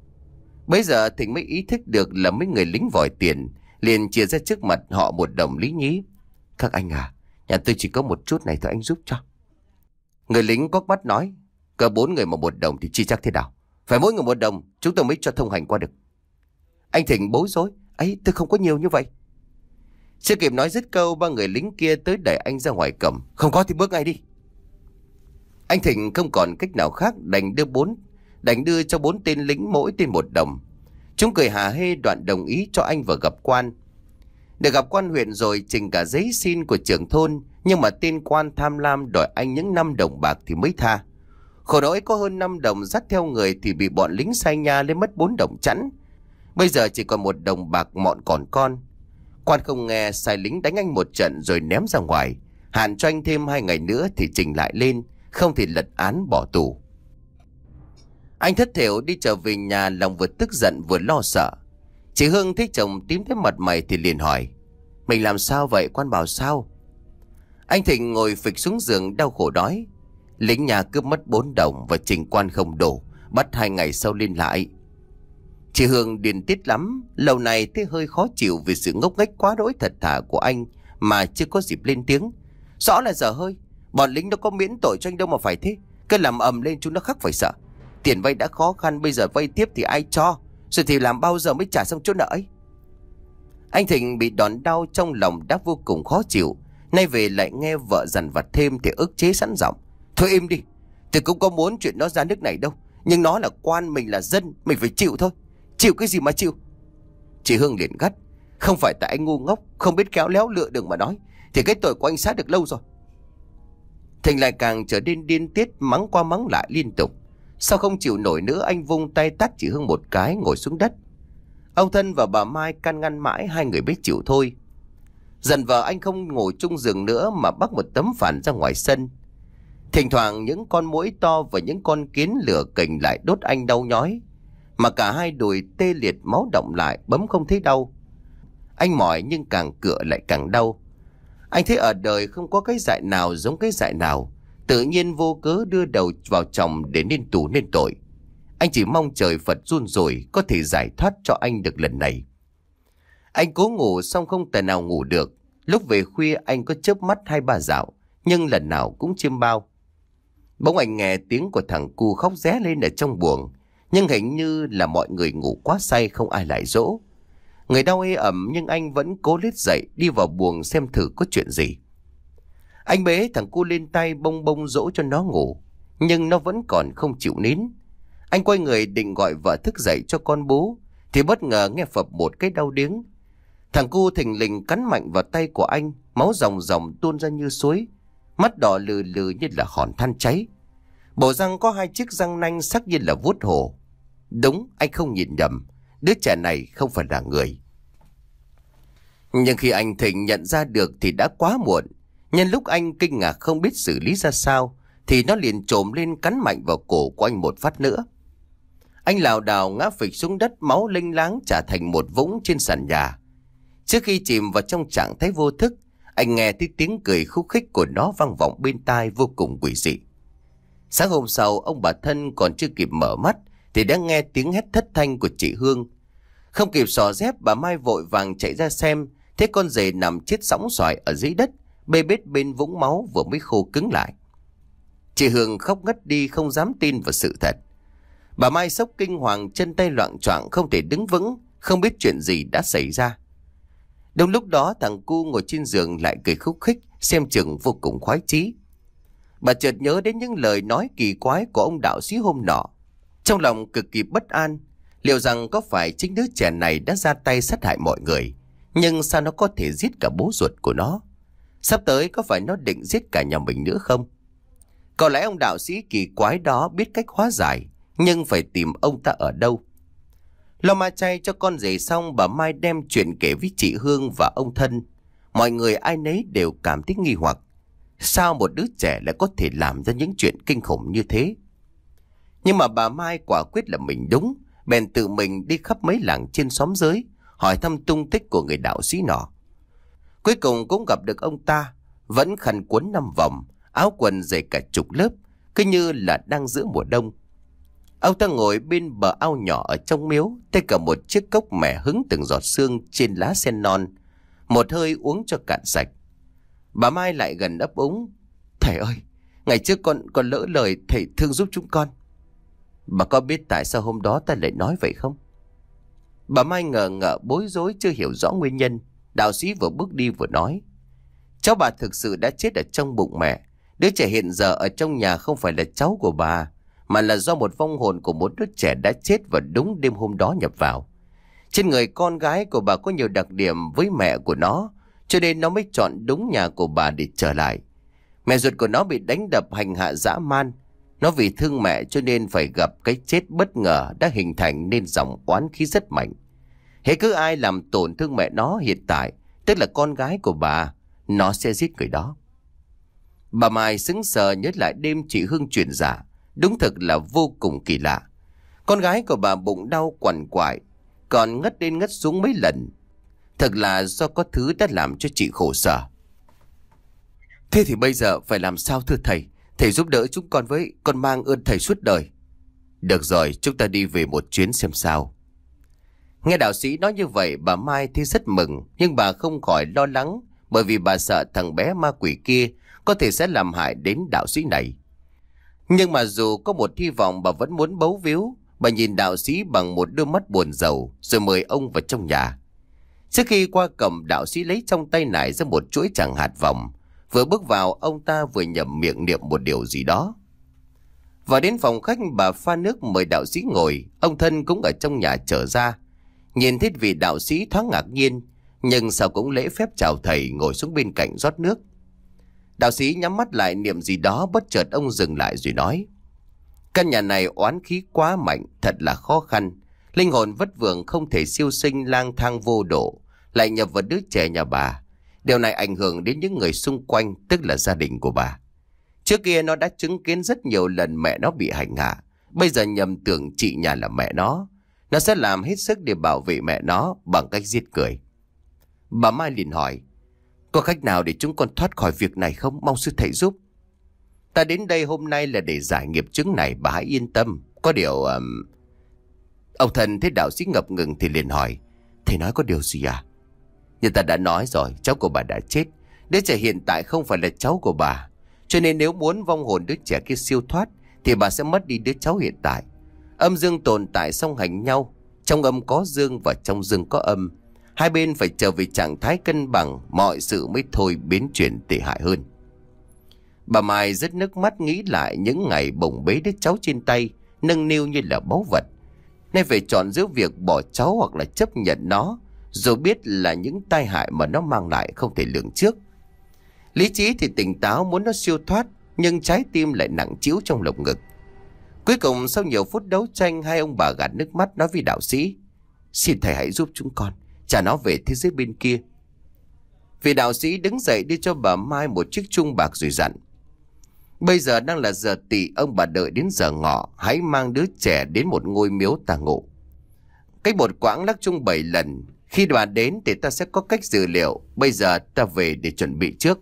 Bây giờ Thịnh mới ý thức được là mấy người lính vòi tiền, liền chia ra trước mặt họ một đồng lý nhí. Các anh à, Nhà tôi chỉ có một chút này thôi, anh giúp cho. Người lính quắc mắt nói, cỡ bốn người mà một đồng thì chi chắc thế nào? Phải mỗi người một đồng chúng tôi mới cho thông hành qua được. Anh Thịnh bối rối, ấy tôi không có nhiều như vậy. Chưa kịp nói dứt câu, ba người lính kia tới đẩy anh ra ngoài cầm. Không có thì bước ngay đi. Anh Thịnh không còn cách nào khác, đành đưa bốn đành đưa cho bốn tên lính mỗi tên một đồng. Chúng cười hả hê đoạn đồng ý cho anh vào gặp quan. Để gặp quan huyện rồi trình cả giấy xin của trưởng thôn, nhưng mà tên quan tham lam đòi anh những năm đồng bạc thì mới tha. Khổ nỗi có hơn năm đồng dắt theo người thì bị bọn lính sai nha lấy mất bốn đồng chẵn. Bây giờ chỉ còn một đồng bạc mọn còn con. Quan không nghe, sai lính đánh anh một trận rồi ném ra ngoài, hạn cho anh thêm hai ngày nữa thì trình lại lên, không thì lật án bỏ tù. Anh thất thểu đi trở về nhà, lòng vừa tức giận vừa lo sợ. Chị Hương thấy chồng tím tới mặt mày thì liền hỏi, mình làm sao vậy, quan bảo sao? Anh Thịnh ngồi phịch xuống giường đau khổ đói. Lính nhà cướp mất bốn đồng và trình quan không đổ, bắt hai ngày sau lên lại. Chị Hương điên tiết lắm, lâu này thấy hơi khó chịu vì sự ngốc nghếch quá đỗi thật thà của anh mà chưa có dịp lên tiếng. Rõ là dở hơi, bọn lính nó có miễn tội cho anh đâu mà phải thế. Cứ làm ầm lên chúng nó khắc phải sợ. Tiền vay đã khó khăn, bây giờ vay tiếp thì ai cho, rồi thì làm bao giờ mới trả xong chỗ nợ ấy. Anh Thịnh bị đòn đau trong lòng đã vô cùng khó chịu, nay về lại nghe vợ dằn vặt thêm thì ức chế sẵn giọng. Thôi im đi, tôi cũng có muốn chuyện nó ra nước này đâu, nhưng nó là quan, mình là dân, mình phải chịu thôi. Chịu cái gì mà chịu? Chị Hương liền gắt, không phải tại anh ngu ngốc không biết khéo léo lựa đường mà nói, thì cái tội của anh sát được lâu rồi. Thịnh lại càng trở nên điên tiết, mắng qua mắng lại liên tục. Sao không chịu nổi nữa, anh vung tay tát chị Hương một cái, ngồi xuống đất. Ông Thân và bà Mai can ngăn mãi, hai người biết chịu thôi. Dần vợ anh không ngồi chung giường nữa mà bắt một tấm phản ra ngoài sân. Thỉnh thoảng những con muỗi to và những con kiến lửa cành lại đốt anh đau nhói, mà cả hai đùi tê liệt, máu động lại, bấm không thấy đau. Anh mỏi nhưng càng cựa lại càng đau. Anh thấy ở đời không có cái dại nào giống cái dại nào, tự nhiên vô cớ đưa đầu vào chồng để nên tù nên tội. Anh chỉ mong trời Phật run rủi có thể giải thoát cho anh được lần này. Anh cố ngủ xong không thể nào ngủ được. Lúc về khuya anh có chớp mắt hai ba dạo, nhưng lần nào cũng chiêm bao. Bỗng anh nghe tiếng của thằng cu khóc ré lên ở trong buồng, nhưng hình như là mọi người ngủ quá say, không ai lại dỗ. Người đau ê ẩm nhưng anh vẫn cố lết dậy đi vào buồng xem thử có chuyện gì. Anh bế thằng cu lên tay bông bông dỗ cho nó ngủ, nhưng nó vẫn còn không chịu nín. Anh quay người định gọi vợ thức dậy cho con bú, thì bất ngờ nghe phập một cái đau điếng. Thằng cu thình lình cắn mạnh vào tay của anh, máu ròng ròng tuôn ra như suối, mắt đỏ lừ lừ như là hòn than cháy. Bộ răng có hai chiếc răng nanh sắc như là vuốt hổ. Đúng, anh không nhìn nhầm, đứa trẻ này không phải là người. Nhưng khi anh Thịnh nhận ra được thì đã quá muộn. Nhân lúc anh kinh ngạc không biết xử lý ra sao, thì nó liền trồm lên cắn mạnh vào cổ của anh một phát nữa. Anh lảo đảo ngã phịch xuống đất, máu lênh láng trà thành một vũng trên sàn nhà. Trước khi chìm vào trong trạng thái vô thức, anh nghe thấy tiếng cười khúc khích của nó vang vọng bên tai vô cùng quỷ dị. Sáng hôm sau, ông bà Thân còn chưa kịp mở mắt thì đã nghe tiếng hét thất thanh của chị Hương. Không kịp xỏ dép, bà Mai vội vàng chạy ra xem, thấy con dề nằm chết sõng xoài ở dưới đất, bê bết bên vũng máu vừa mới khô cứng lại. Chị Hương khóc ngất đi, không dám tin vào sự thật. Bà Mai sốc kinh hoàng, chân tay loạng choạng không thể đứng vững, không biết chuyện gì đã xảy ra. Đúng lúc đó thằng cu ngồi trên giường lại cười khúc khích, xem chừng vô cùng khoái chí. Bà chợt nhớ đến những lời nói kỳ quái của ông đạo sĩ hôm nọ, trong lòng cực kỳ bất an. Liệu rằng có phải chính đứa trẻ này đã ra tay sát hại mọi người, nhưng sao nó có thể giết cả bố ruột của nó? Sắp tới có phải nó định giết cả nhà mình nữa không? Có lẽ ông đạo sĩ kỳ quái đó biết cách hóa giải, nhưng phải tìm ông ta ở đâu. Lo ma chay cho con rể xong, bà Mai đem chuyện kể với chị Hương và ông Thân. Mọi người ai nấy đều cảm thấy nghi hoặc. Sao một đứa trẻ lại có thể làm ra những chuyện kinh khủng như thế? Nhưng mà bà Mai quả quyết là mình đúng, bèn tự mình đi khắp mấy làng trên xóm dưới, hỏi thăm tung tích của người đạo sĩ nọ. Cuối cùng cũng gặp được ông ta, vẫn khăn quấn năm vòng, áo quần dày cả chục lớp, cứ như là đang giữa mùa đông. Ông ta ngồi bên bờ ao nhỏ ở trong miếu, tay cầm một chiếc cốc mẻ hứng từng giọt sương trên lá sen non, một hơi uống cho cạn sạch. Bà Mai lại gần ấp úng. Thầy ơi, ngày trước con con lỡ lời, thầy thương giúp chúng con. Bà có biết tại sao hôm đó ta lại nói vậy không? Bà Mai ngờ ngợ bối rối chưa hiểu rõ nguyên nhân. Đạo sĩ vừa bước đi vừa nói. Cháu bà thực sự đã chết ở trong bụng mẹ. Đứa trẻ hiện giờ ở trong nhà không phải là cháu của bà, mà là do một vong hồn của một đứa trẻ đã chết vào đúng đêm hôm đó nhập vào. Trên người con gái của bà có nhiều đặc điểm với mẹ của nó, cho nên nó mới chọn đúng nhà của bà để trở lại. Mẹ ruột của nó bị đánh đập hành hạ dã man. Nó vì thương mẹ cho nên phải gặp cái chết bất ngờ đã hình thành nên dòng oán khí rất mạnh. Hễ cứ ai làm tổn thương mẹ nó hiện tại, tức là con gái của bà, nó sẽ giết người đó. Bà Mai sững sờ nhớ lại đêm chị Hương truyền dạ. Đúng thực là vô cùng kỳ lạ. Con gái của bà bụng đau quằn quại, còn ngất lên ngất xuống mấy lần. Thật là do có thứ đã làm cho chị khổ sở. Thế thì bây giờ phải làm sao thưa thầy? Thầy giúp đỡ chúng con với, con mang ơn thầy suốt đời. Được rồi, chúng ta đi về một chuyến xem sao. Nghe đạo sĩ nói như vậy, bà Mai thấy rất mừng, nhưng bà không khỏi lo lắng, bởi vì bà sợ thằng bé ma quỷ kia có thể sẽ làm hại đến đạo sĩ này. Nhưng mà dù có một hy vọng, bà vẫn muốn bấu víu. Bà nhìn đạo sĩ bằng một đôi mắt buồn rầu, rồi mời ông vào trong nhà. Trước khi qua cổng, đạo sĩ lấy trong tay nải ra một chuỗi tràng hạt vòng. Vừa bước vào, ông ta vừa nhẩm miệng niệm một điều gì đó. Vào đến phòng khách, bà pha nước mời đạo sĩ ngồi. Ông Thân cũng ở trong nhà trở ra. Nhìn thấy vị đạo sĩ thoáng ngạc nhiên, nhưng sao cũng lễ phép chào thầy, ngồi xuống bên cạnh rót nước. Đạo sĩ nhắm mắt lại niệm gì đó, bất chợt ông dừng lại rồi nói. Căn nhà này oán khí quá mạnh, thật là khó khăn. Linh hồn vất vưởng không thể siêu sinh, lang thang vô độ, lại nhập vào đứa trẻ nhà bà. Điều này ảnh hưởng đến những người xung quanh, tức là gia đình của bà. Trước kia nó đã chứng kiến rất nhiều lần mẹ nó bị hành hạ. Bây giờ nhầm tưởng chị nhà là mẹ nó. Nó sẽ làm hết sức để bảo vệ mẹ nó bằng cách giết người. Bà Mai liền hỏi. Có cách nào để chúng con thoát khỏi việc này không? Mong sư thầy giúp. Ta đến đây hôm nay là để giải nghiệp chứng này, bà hãy yên tâm. Có điều... Um... Ông Thần thấy đạo sĩ ngập ngừng thì liền hỏi. Thầy nói có điều gì à? Như ta đã nói rồi, cháu của bà đã chết. Đứa trẻ hiện tại không phải là cháu của bà. Cho nên nếu muốn vong hồn đứa trẻ kia siêu thoát thì bà sẽ mất đi đứa cháu hiện tại. Âm dương tồn tại song hành nhau. Trong âm có dương và trong dương có âm. Hai bên phải trở về trạng thái cân bằng, mọi sự mới thôi biến chuyển tệ hại hơn. Bà Mai rất nước mắt nghĩ lại những ngày bồng bế đứa cháu trên tay, nâng niu như là báu vật. Nay phải chọn giữa việc bỏ cháu hoặc là chấp nhận nó, dù biết là những tai hại mà nó mang lại không thể lường trước. Lý trí thì tỉnh táo muốn nó siêu thoát, nhưng trái tim lại nặng trĩu trong lồng ngực. Cuối cùng sau nhiều phút đấu tranh, hai ông bà gạt nước mắt nói với đạo sĩ. Xin thầy hãy giúp chúng con trả nó về thế giới bên kia. Vị đạo sĩ đứng dậy đưa cho bà Mai một chiếc chuông bạc rồi dặn. Bây giờ đang là giờ tỵ, ông bà đợi đến giờ ngọ, hãy mang đứa trẻ đến một ngôi miếu ta ngộ. Cách một quãng lắc chuông bảy lần. Khi bà đến thì ta sẽ có cách dự liệu. Bây giờ ta về để chuẩn bị trước.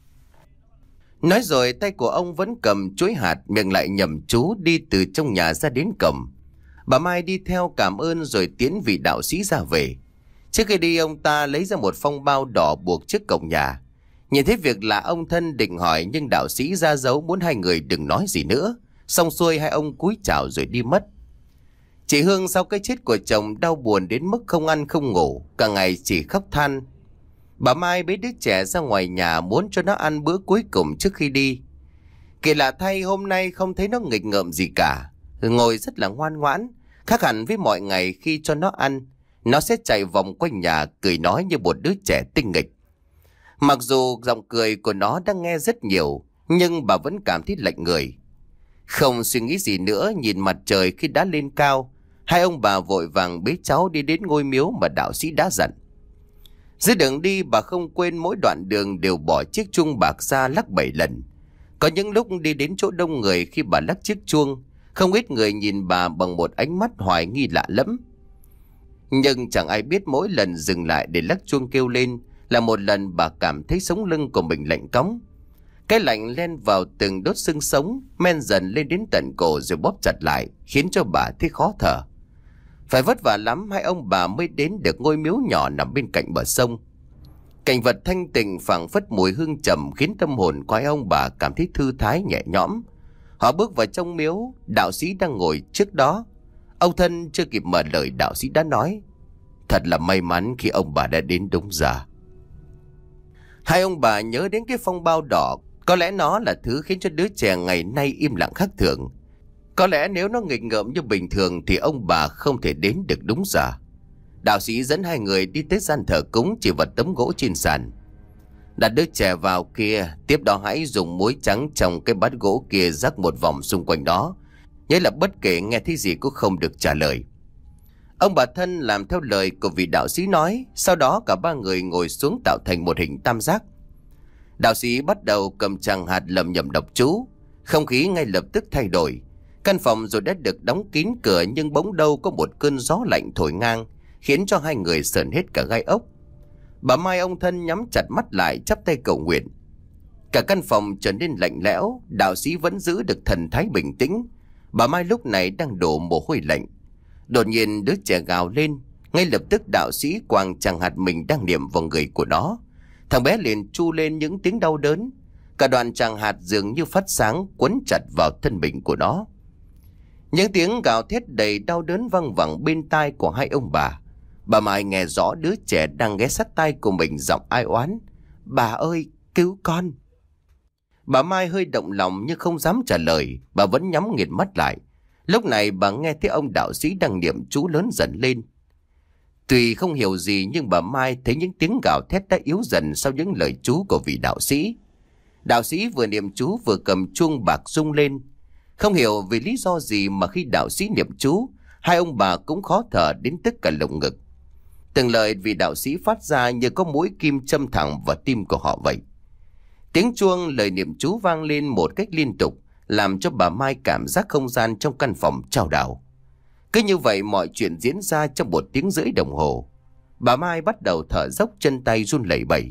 Nói rồi tay của ông vẫn cầm chuỗi hạt, miệng lại nhầm chú đi từ trong nhà ra đến cổng. Bà Mai đi theo cảm ơn rồi tiến vị đạo sĩ ra về. Trước khi đi, ông ta lấy ra một phong bao đỏ buộc trước cổng nhà. Nhìn thấy việc là ông Thân định hỏi, nhưng đạo sĩ ra dấu muốn hai người đừng nói gì nữa. Xong xuôi hai ông cúi chào rồi đi mất. Chị Hương sau cái chết của chồng đau buồn đến mức không ăn không ngủ, cả ngày chỉ khóc than. Bà Mai bế đứa trẻ ra ngoài nhà muốn cho nó ăn bữa cuối cùng trước khi đi. Kỳ lạ thay, hôm nay không thấy nó nghịch ngợm gì cả, ngồi rất là ngoan ngoãn, khác hẳn với mọi ngày. Khi cho nó ăn, nó sẽ chạy vòng quanh nhà cười nói như một đứa trẻ tinh nghịch. Mặc dù giọng cười của nó đang nghe rất nhiều, nhưng bà vẫn cảm thấy lạnh người. Không suy nghĩ gì nữa, nhìn mặt trời khi đã lên cao, hai ông bà vội vàng bế cháu đi đến ngôi miếu mà đạo sĩ đã dặn. Dưới đường đi, bà không quên mỗi đoạn đường đều bỏ chiếc chuông bạc ra lắc bảy lần. Có những lúc đi đến chỗ đông người, khi bà lắc chiếc chuông, không ít người nhìn bà bằng một ánh mắt hoài nghi lạ lẫm. Nhưng chẳng ai biết mỗi lần dừng lại để lắc chuông kêu lên là một lần bà cảm thấy sống lưng của mình lạnh cóng. Cái lạnh len vào từng đốt xương sống, men dần lên đến tận cổ rồi bóp chặt lại, khiến cho bà thấy khó thở. Phải vất vả lắm hai ông bà mới đến được ngôi miếu nhỏ nằm bên cạnh bờ sông. Cảnh vật thanh tịnh phảng phất mùi hương trầm khiến tâm hồn của hai ông bà cảm thấy thư thái nhẹ nhõm. Họ bước vào trong miếu, đạo sĩ đang ngồi trước đó. Ông Thân chưa kịp mở lời, đạo sĩ đã nói: "Thật là may mắn khi ông bà đã đến đúng giờ." Hai ông bà nhớ đến cái phong bao đỏ. Có lẽ nó là thứ khiến cho đứa trẻ ngày nay im lặng khác thường. Có lẽ nếu nó nghịch ngợm như bình thường thì ông bà không thể đến được đúng giờ. Đạo sĩ dẫn hai người đi tới gian thờ cúng, chỉ vật tấm gỗ trên sàn. "Đặt đứa trẻ vào kia, tiếp đó hãy dùng muối trắng trong cái bát gỗ kia rắc một vòng xung quanh đó. Nhớ là bất kể nghe thấy gì cũng không được trả lời." Ông bà Thân làm theo lời của vị đạo sĩ nói. Sau đó cả ba người ngồi xuống tạo thành một hình tam giác. Đạo sĩ bắt đầu cầm tràng hạt lẩm nhẩm đọc chú. Không khí ngay lập tức thay đổi. Căn phòng rồi đã được đóng kín cửa, nhưng bỗng đâu có một cơn gió lạnh thổi ngang, khiến cho hai người sởn hết cả gai ốc. Bà Mai ông Thân nhắm chặt mắt lại, chắp tay cầu nguyện. Cả căn phòng trở nên lạnh lẽo. Đạo sĩ vẫn giữ được thần thái bình tĩnh. Bà Mai lúc này đang đổ mồ hôi lạnh. Đột nhiên đứa trẻ gào lên. Ngay lập tức đạo sĩ quàng tràng hạt mình đang niệm vào người của nó. Thằng bé liền tru lên những tiếng đau đớn. Cả đoạn tràng hạt dường như phát sáng, quấn chặt vào thân mình của nó. Những tiếng gào thét đầy đau đớn văng vẳng bên tai của hai ông bà. Bà Mai nghe rõ đứa trẻ đang ghé sát tai của mình, giọng ai oán: "Bà ơi, cứu con!" Bà Mai hơi động lòng nhưng không dám trả lời. Bà vẫn nhắm nghiền mắt lại. Lúc này bà nghe thấy ông đạo sĩ đang niệm chú lớn dần lên. Tuy không hiểu gì nhưng bà Mai thấy những tiếng gào thét đã yếu dần sau những lời chú của vị đạo sĩ. Đạo sĩ vừa niệm chú vừa cầm chuông bạc rung lên. Không hiểu vì lý do gì mà khi đạo sĩ niệm chú, hai ông bà cũng khó thở đến tức cả lồng ngực. Từng lời vị đạo sĩ phát ra như có mũi kim châm thẳng vào tim của họ vậy. Tiếng chuông, lời niệm chú vang lên một cách liên tục, làm cho bà Mai cảm giác không gian trong căn phòng chao đảo. Cứ như vậy mọi chuyện diễn ra trong một tiếng rưỡi đồng hồ. Bà Mai bắt đầu thở dốc, chân tay run lẩy bẩy.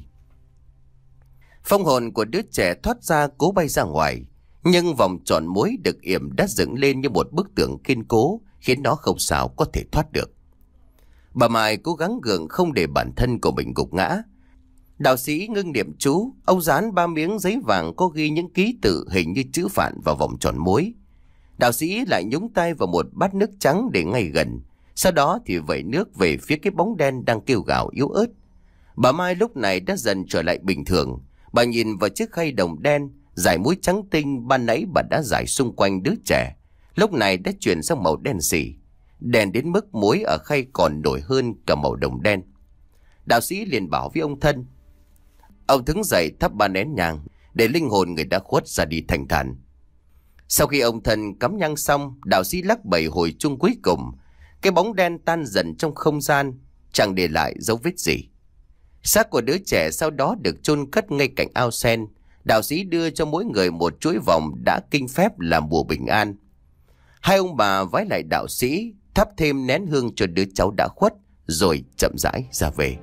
Phong hồn của đứa trẻ thoát ra cố bay ra ngoài, nhưng vòng tròn muối được yểm đã dựng lên như một bức tường kiên cố, khiến nó không sao có thể thoát được. Bà Mai cố gắng gượng không để bản thân của mình gục ngã. Đạo sĩ ngưng niệm chú. Ông dán ba miếng giấy vàng có ghi những ký tự hình như chữ phạn vào vòng tròn muối. Đạo sĩ lại nhúng tay vào một bát nước trắng để ngay gần. Sau đó thì vẩy nước về phía cái bóng đen đang kêu gào yếu ớt. Bà Mai lúc này đã dần trở lại bình thường. Bà nhìn vào chiếc khay đồng đen, dải muối trắng tinh ban nãy bà đã dải xung quanh đứa trẻ, lúc này đã chuyển sang màu đen sì, đen đến mức muối ở khay còn nổi hơn cả màu đồng đen. Đạo sĩ liền bảo với ông Thân. Ông đứng dậy thắp ba nén nhang để linh hồn người đã khuất ra đi thanh thản. Sau khi ông Thân cắm nhang xong, đạo sĩ lắc bảy hồi chuông cuối cùng. Cái bóng đen tan dần trong không gian, chẳng để lại dấu vết gì. Xác của đứa trẻ sau đó được chôn cất ngay cạnh ao sen. Đạo sĩ đưa cho mỗi người một chuỗi vòng đã kinh phép làm bùa bình an. Hai ông bà vái lại đạo sĩ, thắp thêm nén hương cho đứa cháu đã khuất, rồi chậm rãi ra về.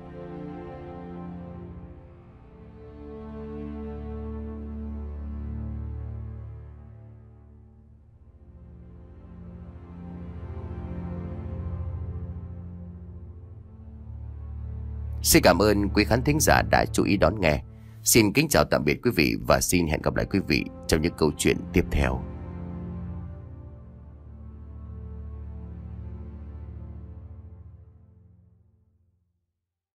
Xin cảm ơn quý khán thính giả đã chú ý đón nghe. Xin kính chào tạm biệt quý vị và xin hẹn gặp lại quý vị trong những câu chuyện tiếp theo.